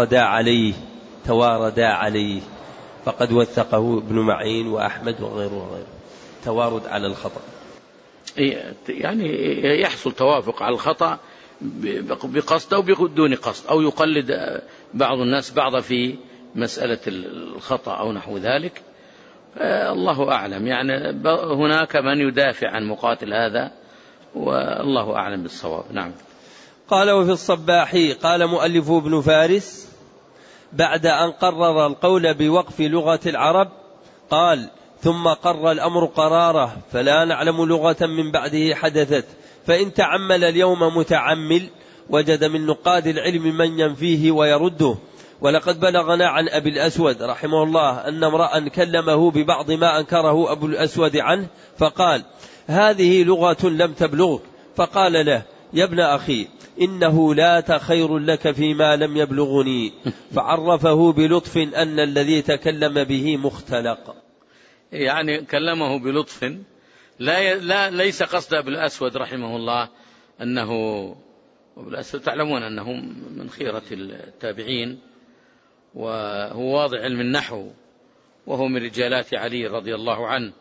تواردا عليه فقد وثقه ابن معين وأحمد وغيره توارد على الخطأ، يعني يحصل توافق على الخطأ بقصد أو بدون قصد، أو يقلد بعض الناس بعض في مسألة الخطأ أو نحو ذلك. الله أعلم، يعني هناك من يدافع عن مقاتل هذا والله أعلم بالصواب. نعم. قال وفي الصباحي قال مؤلفه ابن فارس بعد أن قرر القول بوقف لغة العرب قال ثم قر الأمر قراره فلا نعلم لغة من بعده حدثت، فإن تعمل اليوم متعمل وجد من نقاد العلم من ينفيه ويرده. ولقد بلغنا عن أبي الأسود رحمه الله أن امرأ كلمه ببعض ما أنكره أبو الأسود عنه فقال هذه لغة لم تبلغك، فقال له يا ابن أخي إنه لا خير لك فيما لم يبلغني، فعرفه بلطف أن الذي تكلم به مختلق. يعني كلمه بلطف، ليس قصد أبو الأسود رحمه الله أنه أبو الأسود تعلمون أنه من خيرة التابعين، وهو واضع علم النحو، وهو من رجالات علي رضي الله عنه،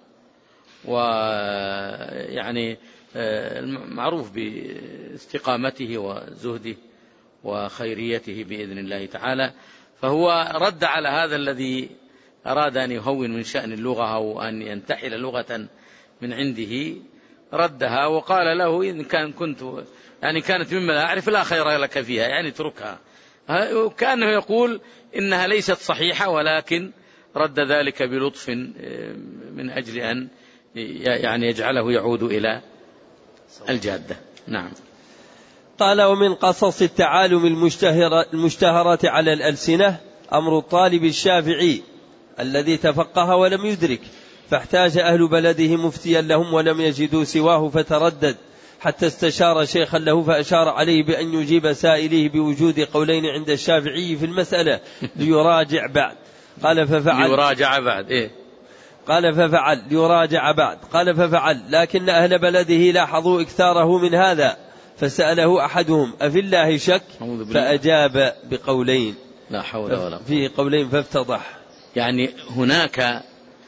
ويعني معروف باستقامته وزهده وخيريته بإذن الله تعالى. فهو رد على هذا الذي أراد أن يهون من شأن اللغة أو أن ينتحل لغة من عنده، ردها وقال له إن كانت مما لا أعرف لا خير لك فيها، يعني اتركها. كأنه يقول إنها ليست صحيحة، ولكن رد ذلك بلطف من أجل أن يعني يجعله يعود إلى الجادة. نعم. قال ومن قصص التعالم المشتهرة على الألسنة أمر الطالب الشافعي الذي تفقه ولم يدرك، فاحتاج أهل بلده مفتيا لهم ولم يجدوا سواه، فتردد حتى استشار شيخا له فأشار عليه بأن يجيب سائليه بوجود قولين عند الشافعي في المسألة ليراجع بعد. قال ففعل لكن أهل بلده لاحظوا إكثاره من هذا، فسأله أحدهم أفي الله شك؟ فأجاب بقولين لا حول ولا قوة، فيه قولين فافتضح. يعني هناك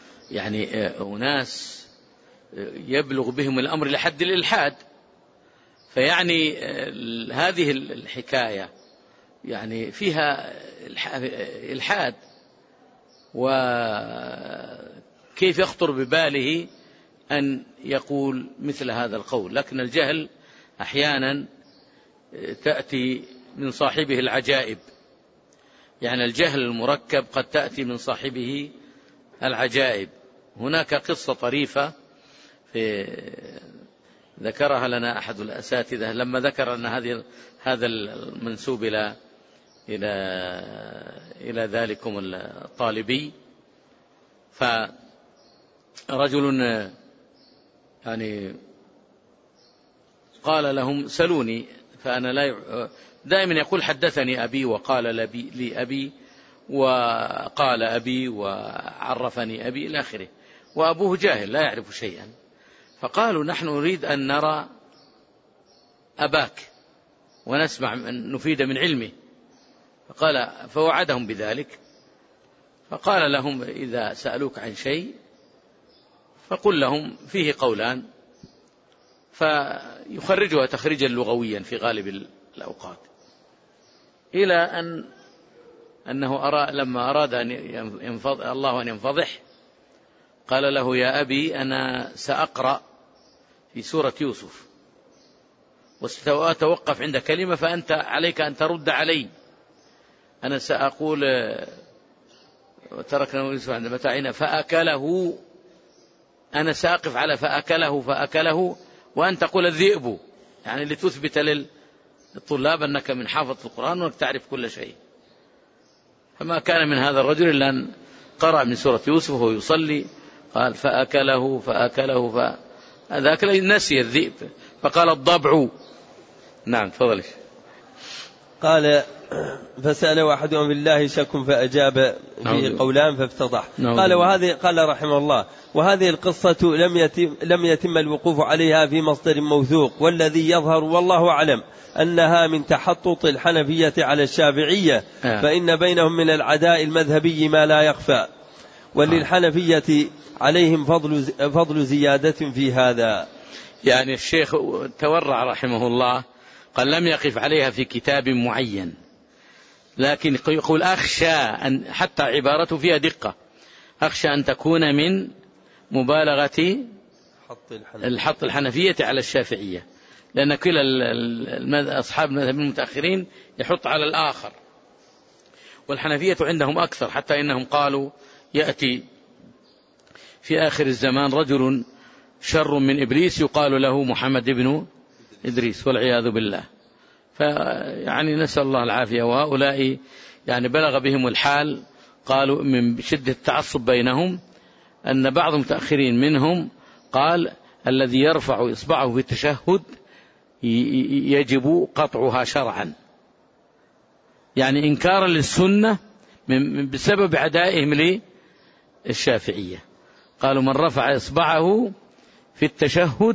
أناس يبلغ بهم الأمر لحد الإلحاد، فيعني هذه الحكاية يعني فيها إلحاد، وكيف يخطر بباله أن يقول مثل هذا القول. لكن الجهل أحيانا تأتي من صاحبه العجائب، يعني الجهل المركب قد تأتي من صاحبه العجائب. هناك قصة طريفة ذكرها لنا أحد الأساتذة لما ذكر أن هذا المنسوب إلى ذلكم الطالبي، فرجل يعني قال لهم سلوني، فأنا دائما يقول حدثني أبي وقال لي أبي وقال أبي وعرفني أبي إلى آخره، وأبوه جاهل لا يعرف شيئا. فقالوا نحن نريد أن نرى أباك ونسمع نفيد من علمه، فوعدهم بذلك. فقال لهم إذا سألوك عن شيء فقل لهم فيه قولان، فيخرجها تخريجا لغويا في غالب الأوقات، إلى أنه لما أراد الله أن ينفضح قال له: يا أبي أنا سأقرأ في سورة يوسف وستوقف عند كلمة فأنت عليك أن ترد علي. أنا سأقول تركنا يوسف عند متاعنا فأكله، أنا سأقف على فأكله وأن تقول الذئب، يعني لتثبت للطلاب أنك من حافظ القرآن وأنك تعرف كل شيء. فما كان من هذا الرجل إلا أن قرأ من سورة يوسف وهو يصلي قال فأكله هذاك نسي الذئب فقال الضبع. نعم تفضل. قال: فسأل واحدهم بالله شك فأجاب فيه قولان فافتضح. قال: وهذه قال رحمه الله: وهذه القصة لم يتم الوقوف عليها في مصدر موثوق، والذي يظهر والله أعلم أنها من تحطط الحنفية على الشافعية، فإن بينهم من العداء المذهبي ما لا يخفى، وللحنفية عليهم فضل زيادة في هذا. يعني الشيخ تورع رحمه الله قال لم يقف عليها في كتاب معين، لكن يقول أخشى أن، حتى عبارته فيها دقة، أخشى أن تكون من مبالغة الحط الحنفية على الشافعية، لأن كلا أصحاب المذهب المتأخرين يحط على الآخر، والحنفية عندهم أكثر، حتى إنهم قالوا يأتي في آخر الزمان رجل شر من إبليس يقال له محمد بن إدريس والعياذ بالله. فيعني نسأل الله العافية. وهؤلاء يعني بلغ بهم الحال، قالوا من شدة التعصب بينهم أن بعض المتأخرين منهم قال الذي يرفع إصبعه في التشهد يجب قطعها شرعا، يعني إنكارا للسنة بسبب عدائهم للشافعية. قالوا من رفع إصبعه في التشهد،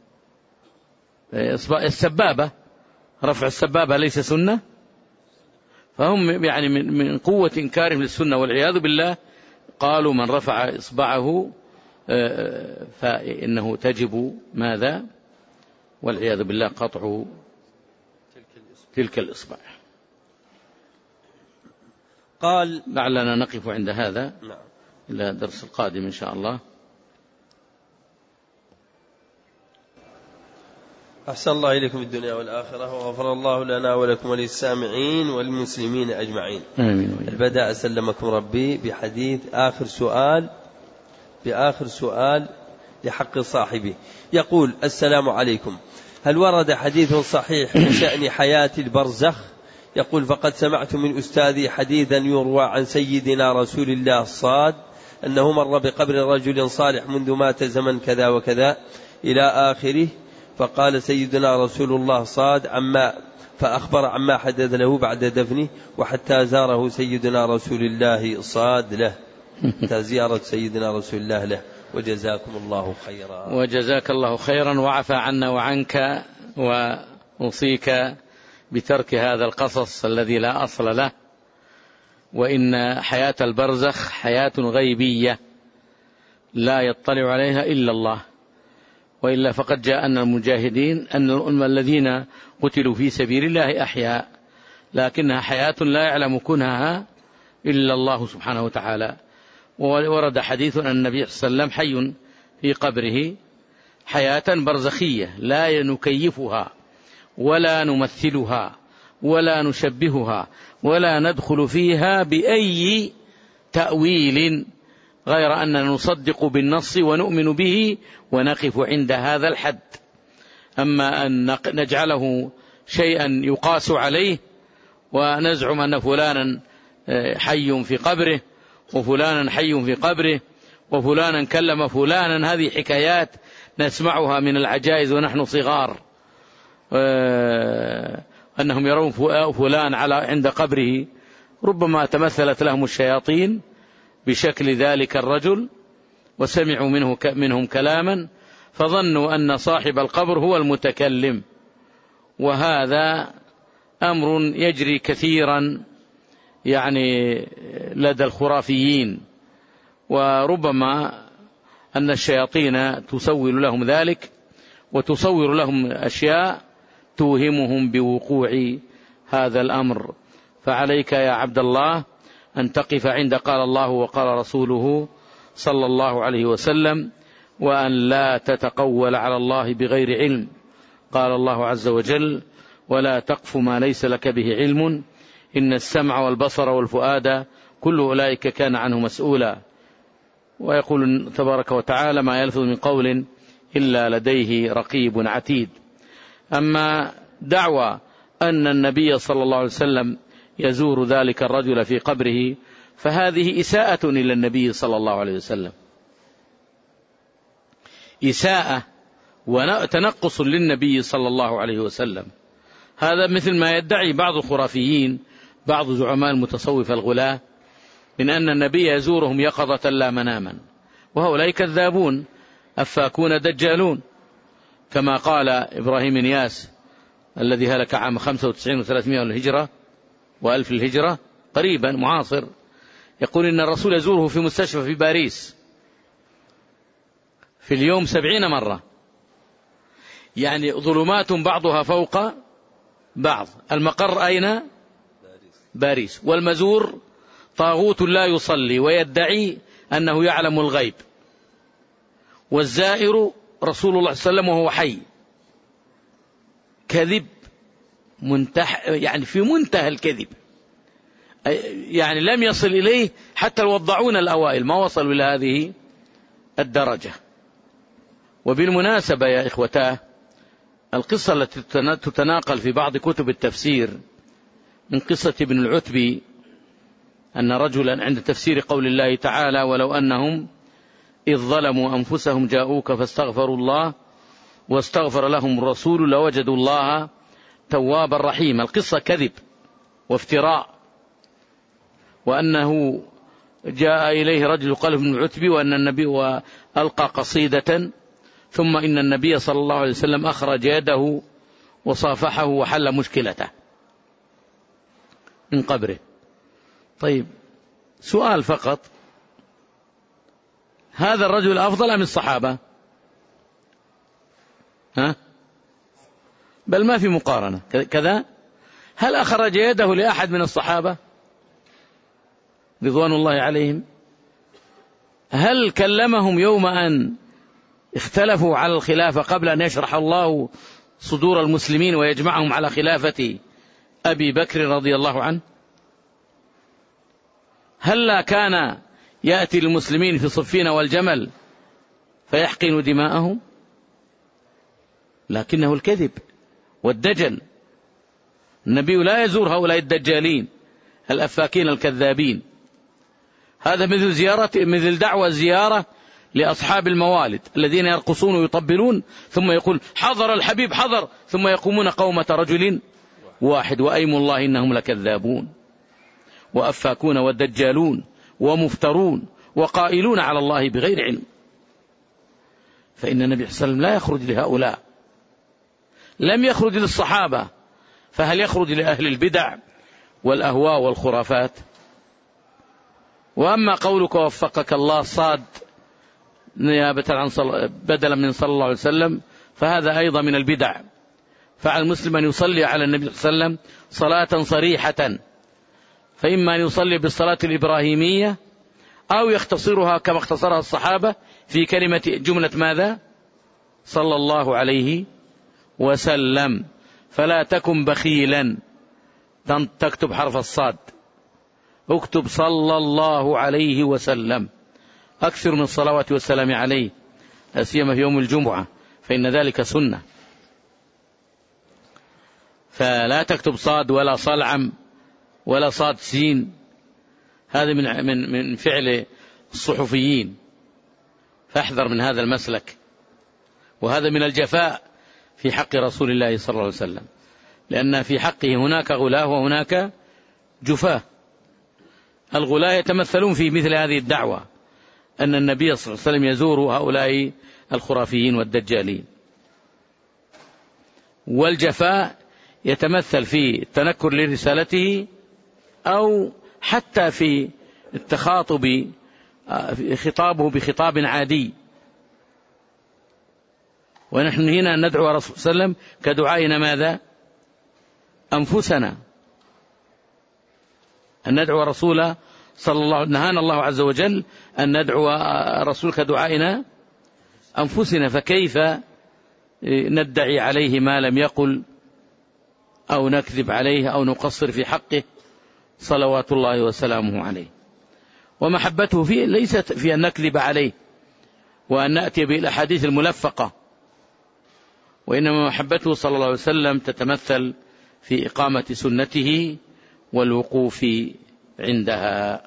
السبابة، رفع السبابة ليس سنة، فهم يعني من قوة إنكارهم للسنة والعياذ بالله قالوا من رفع إصبعه فإنه تجب ماذا؟ والعياذ بالله قطع تلك الإصبع. قال: لعلنا نقف عند هذا إلى الدرس القادم إن شاء الله. أحسن الله إليكم الدنيا والآخرة، وغفر الله لنا ولكم وللسامعين والمسلمين أجمعين. آمين. البداء سلمكم ربي بحديث بآخر سؤال لحق صاحبه. يقول: السلام عليكم، هل ورد حديث صحيح من شأن حياة البرزخ؟ يقول: فقد سمعت من أستاذي حديثا يروى عن سيدنا رسول الله الصاد أنه مر بقبر رجل صالح منذ مات زمن كذا وكذا إلى آخره، فقال سيدنا رسول الله صاد فأخبر عما حدث له بعد دفنه، وحتى زاره سيدنا رسول الله صاد له، زيارة سيدنا رسول الله له. وجزاكم الله خيرا. وجزاك الله خيرا وعفى عنا وعنك، وأوصيك بترك هذا القصص الذي لا أصل له، وإن حياة البرزخ حياة غيبية لا يطلع عليها إلا الله، وإلا فقد جاءنا المجاهدين أن الذين قتلوا في سبيل الله أحياء، لكنها حياة لا يعلم كنها إلا الله سبحانه وتعالى. وورد حديث أن النبي صلى الله عليه وسلم حي في قبره حياة برزخية لا نكيفها ولا نمثلها ولا نشبهها ولا ندخل فيها بأي تأويل، غير أننا نصدق بالنص ونؤمن به ونقف عند هذا الحد. أما أن نجعله شيئا يقاس عليه ونزعم أن فلانا حي في قبره وفلانا حي في قبره وفلانا كلم فلانا، هذه حكايات نسمعها من العجائز ونحن صغار، أنهم يرون فلان عند قبره، ربما تمثلت لهم الشياطين بشكل ذلك الرجل وسمعوا منهم كلاما فظنوا أن صاحب القبر هو المتكلم. وهذا أمر يجري كثيرا يعني لدى الخرافيين، وربما أن الشياطين تسول لهم ذلك وتصور لهم أشياء توهمهم بوقوع هذا الأمر. فعليك يا عبد الله أن تقف عند قال الله وقال رسوله صلى الله عليه وسلم، وأن لا تتقول على الله بغير علم. قال الله عز وجل: ولا تقف ما ليس لك به علم إن السمع والبصر والفؤاد كل أولئك كان عنه مسؤولا. ويقول تبارك وتعالى: ما يلفظ من قول إلا لديه رقيب عتيد. أما دعوى أن النبي صلى الله عليه وسلم يزور ذلك الرجل في قبره فهذه إساءة إلى النبي صلى الله عليه وسلم، إساءة وتنقص للنبي صلى الله عليه وسلم. هذا مثل ما يدعي بعض الخرافيين، بعض زعماء المتصوفة الغلاة، من أن النبي يزورهم يقظة لا مناما، وهؤلاء كذابون أفاكون دجالون، كما قال إبراهيم نياس الذي هلك عام 95 و300 للهجرة و1000 للهجرة، قريبا معاصر، يقول إن الرسول يزوره في مستشفى في باريس في اليوم 70 مرة، يعني ظلمات بعضها فوق بعض. المقر أين؟ باريس. والمزور طاغوت لا يصلي ويدعي أنه يعلم الغيب، والزائر رسول الله صلى الله عليه وسلم وهو حي. كذب يعني في منتهى الكذب، يعني لم يصل إليه حتى الوضعون الأوائل، ما وصلوا إلى هذه الدرجة. وبالمناسبة يا إخوتاه، القصة التي تتناقل في بعض كتب التفسير من قصة ابن العتبي، أن رجلا عند تفسير قول الله تعالى: ولو أنهم إذ ظلموا أنفسهم جاءوك فاستغفروا الله واستغفر لهم الرسول لوجدوا الله توابا رحيما. القصة كذب وافتراء، وأنه جاء إليه رجل قال ابن العتبي وأن النبي وألقى قصيدة، ثم إن النبي صلى الله عليه وسلم أخرج يده وصافحه وحل مشكلته من قبره. طيب، سؤال فقط: هذا الرجل أفضل أم الصحابة؟ بل ما في مقارنة كذا. هل أخرج يده لأحد من الصحابة رضوان الله عليهم؟ هل كلمهم يوم أن اختلفوا على الخلافة قبل أن يشرح الله صدور المسلمين ويجمعهم على خلافة أبي بكر رضي الله عنه؟ هل كان يأتي المسلمين في صفين والجمل فيحقن دماءهم؟ لكنه الكذب والدجل. النبي لا يزور هؤلاء الدجالين الأفاكين الكذابين. هذا مثل دعوة زيارة لأصحاب الموالد الذين يرقصون ويطبلون، ثم يقول: حضر الحبيب حضر، ثم يقومون قومة رجل واحد، وأيم الله إنهم لكذابون وأفاكون ودجالون ومفترون وقائلون على الله بغير علم. فإن النبي صلى الله عليه وسلم لا يخرج لهؤلاء، لم يخرج للصحابة، فهل يخرج لأهل البدع والأهواء والخرافات؟ وأما قولك وفقك الله صاد نيابة عن بدلا من صلى الله عليه وسلم، فهذا أيضا من البدع. فعلى المسلم أن يصلي على النبي صلى الله عليه وسلم صلاة صريحة، فإما أن يصلي بالصلاة الإبراهيمية أو يختصرها كما اختصرها الصحابة في كلمة جملة ماذا؟ صلى الله عليه وسلم. فلا تكن بخيلا تكتب حرف الصاد، اكتب صلى الله عليه وسلم، أكثر من الصلوات والسلام عليه، لا سيما في يوم الجمعة، فإن ذلك سنة. فلا تكتب صاد ولا صلعم ولا صاد سين، هذا من فعل الصحفيين، فاحذر من هذا المسلك. وهذا من الجفاء في حق رسول الله صلى الله عليه وسلم، لأن في حقه هناك غلاة وهناك جفاة. الغلاة يتمثلون في مثل هذه الدعوة أن النبي صلى الله عليه وسلم يزور هؤلاء الخرافيين والدجالين، والجفاء يتمثل في التنكر لرسالته أو حتى في التخاطب خطابه بخطاب عادي ونحن هنا ندعو رسول صلى الله عليه وسلم كدعائنا ماذا؟ أنفسنا، أن ندعو رسول صلى الله عليه وسلم. نهانا الله عز وجل أن ندعو رسول كدعائنا أنفسنا، فكيف ندعي عليه ما لم يقل أو نكذب عليه أو نقصر في حقه صلوات الله وسلامه عليه. ومحبته فيه ليست في أن نكذب عليه وأن نأتي بالأحاديث الملفقة، وإنما محبته صلى الله عليه وسلم تتمثل في إقامة سنته والوقوف عندها.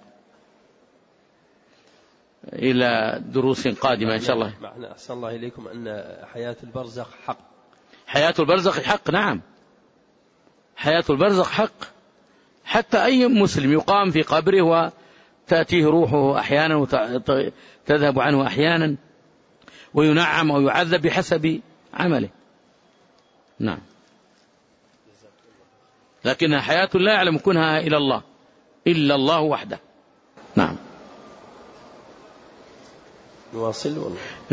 إلى دروس قادمة إن شاء الله. معنى أحسن الله إليكم أن حياة البرزخ حق. حياة البرزخ حق، نعم، حياة البرزخ حق. حتى أي مسلم يقام في قبره وتأتيه روحه أحيانا وتذهب عنه أحيانا، وينعم أو يعذب بحسب عمله. نعم، لكنها حياة لا يعلم كنها إلا الله وحده. نعم. نواصل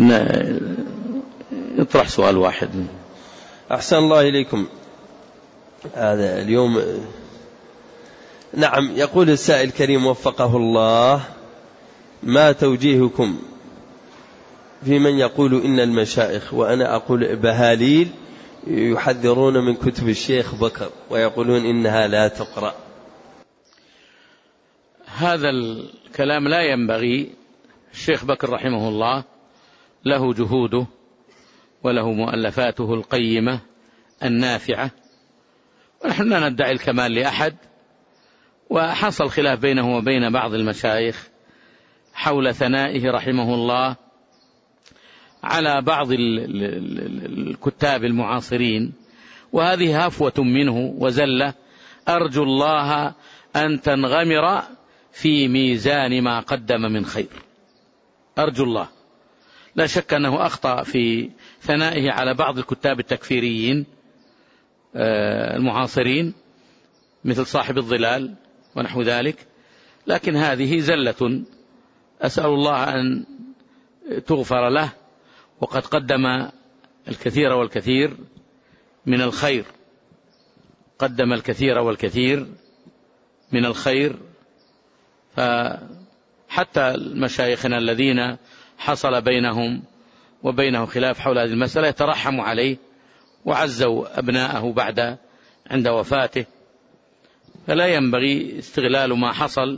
يطرح سؤال واحد. أحسن الله إليكم. هذا اليوم نعم، يقول السائل الكريم وفقه الله: ما توجيهكم في من يقول إن المشايخ، وأنا أقول بهاليل، يحذرون من كتب الشيخ بكر ويقولون إنها لا تقرأ؟ هذا الكلام لا ينبغي. الشيخ بكر رحمه الله له جهوده وله مؤلفاته القيمة النافعة، ونحن لا ندعي الكمال لأحد. وحصل خلاف بينه وبين بعض المشايخ حول ثنائه رحمه الله على بعض الكتاب المعاصرين، وهذه هفوة منه وزلة، أرجو الله أن تنغمر في ميزان ما قدم من خير. أرجو الله. لا شك أنه أخطأ في ثنائه على بعض الكتاب التكفيريين المعاصرين مثل صاحب الظلال ونحو ذلك، لكن هذه زلة، أسأل الله أن تغفر له، وقد قدم الكثير والكثير من الخير، قدم الكثير والكثير من الخير. فحتى مشايخنا الذين حصل بينهم وبينه خلاف حول هذه المسألة يترحموا عليه وعزوا أبناءه بعد عند وفاته، فلا ينبغي استغلال ما حصل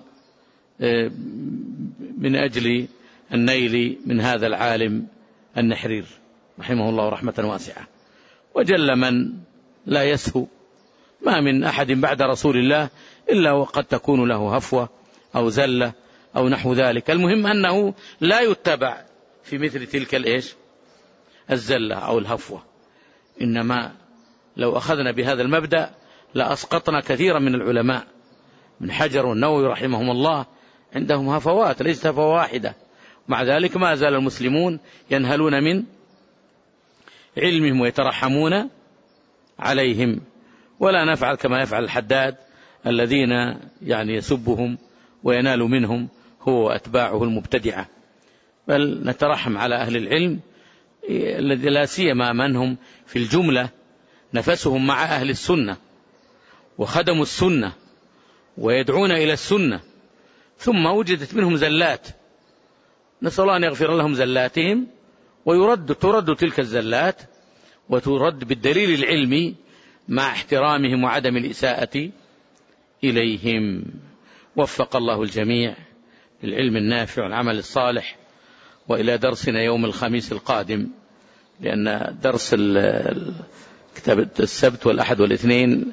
من أجل النيل من هذا العالم النحرير رحمه الله رحمة واسعة. وجل من لا يسهو، ما من أحد بعد رسول الله إلا وقد تكون له هفوة أو زلة أو نحو ذلك. المهم أنه لا يتبع في مثل تلك الزلة أو الهفوة، إنما لو أخذنا بهذا المبدأ لأسقطنا كثيرا من العلماء. من حجر والنووي رحمهم الله عندهم هفوات ليست هفوة واحدة، مع ذلك ما زال المسلمون ينهلون من علمهم ويترحمون عليهم، ولا نفعل كما يفعل الحداد الذين يعني يسبهم وينال منهم هو وأتباعه المبتدعة. بل نترحم على أهل العلم الذي لا سيما من هم في الجملة نفسهم مع أهل السنة وخدموا السنة ويدعون إلى السنة، ثم وجدت منهم زلات، نسأل الله أن يغفر لهم زلاتهم، ترد تلك الزلات وترد بالدليل العلمي مع احترامهم وعدم الإساءة إليهم. وفق الله الجميع للعلم النافع والعمل الصالح. وإلى درسنا يوم الخميس القادم، لأن درس كتاب السبت والأحد والاثنين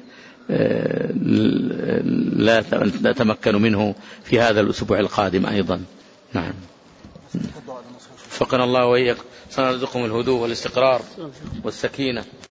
لا نتمكن منه في هذا الأسبوع القادم أيضا. نعم، فقنا الله وإياك، سنرزقكم الهدوء والاستقرار والسكينة.